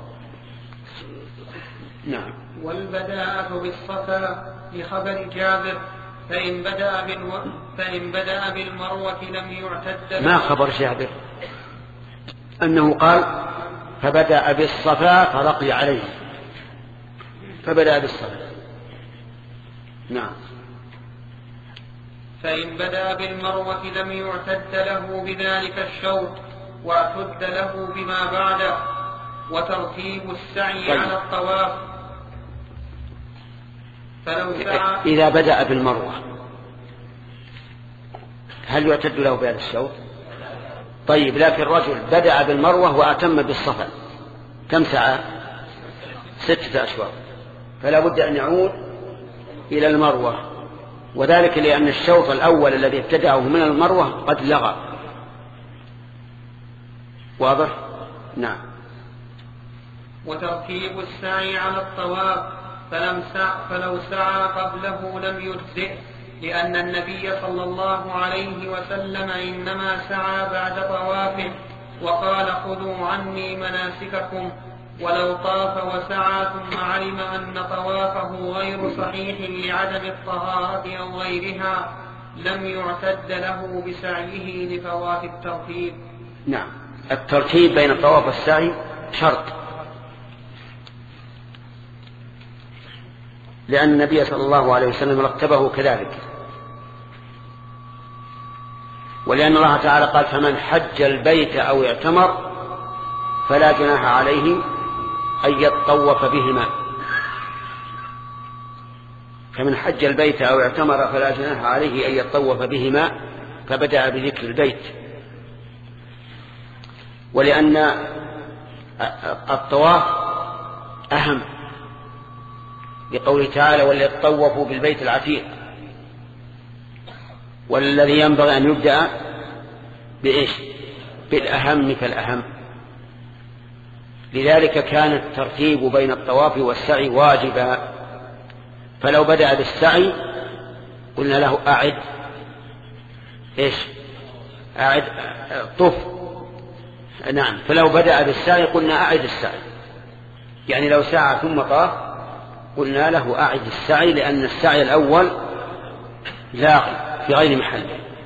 نعم. والبداءة بالصفا لخبر جابر: فإن بدأ, بالو... فإن بدأ بالمروة لم يعتد. ما خبر جابر؟ أنه قال: فبدأ بالصفا فرقي عليه، فبدأ بالصفا. نعم. فإن بدأ بالمروة لم يعتد له بذلك الشوط، واعتد له بما بعده. وترتيب السعي طيب. على الطواف. فلو سعى إذا بدأ بالمروة هل يعتد له بهذا الشوط؟ طيب، لكن الرجل بدأ بالمروة وأتم بالصفا كم سعى؟ ستة أشواط، فلا بد أن يعود إلى المروة، وذلك لأن الشوط الأول الذي ابتدأه من المروة قد لغى. واضح؟ نعم. وترتيب السعي على الطواف فلم سع فلو سعى قبله لم يجزئ، لأن النبي صلى الله عليه وسلم إنما سعى بعد طوافه وقال خذوا عني مناسككم، ولو طاف وسعى ثم علم أن طوافه غير صحيح لعدم الطهارة أو غيرها لم يعتد له بسعيه لفوات الترتيب. نعم، الترتيب بين الطواف والسعي شرط، لأن النبي صلى الله عليه وسلم رتبه كذلك، ولأن الله تعالى قال فمن حج البيت أو اعتمر فلا جناح عليه أن يطوف بهما. فمن حج البيت أو اعتمر فلا جناح عليه أن يطوف بهما، فبدأ بذكر البيت، ولأن الطواف أهم، لقوله تعالى وليطوفوا بالبيت العتيق، والذي ينبغي أن يبدأ بإيش؟ بالأهم فالأهم. لذلك كان الترتيب بين الطواف والسعي واجبا، فلو بدأ بالسعي قلنا له أعد إيش؟ أعد طف. نعم، فلو بدأ بالسعي قلنا أعد السعي، يعني لو سعى ثم طاف قلنا له أعد السعي، لأن السعي الأول لاغي في غير محله.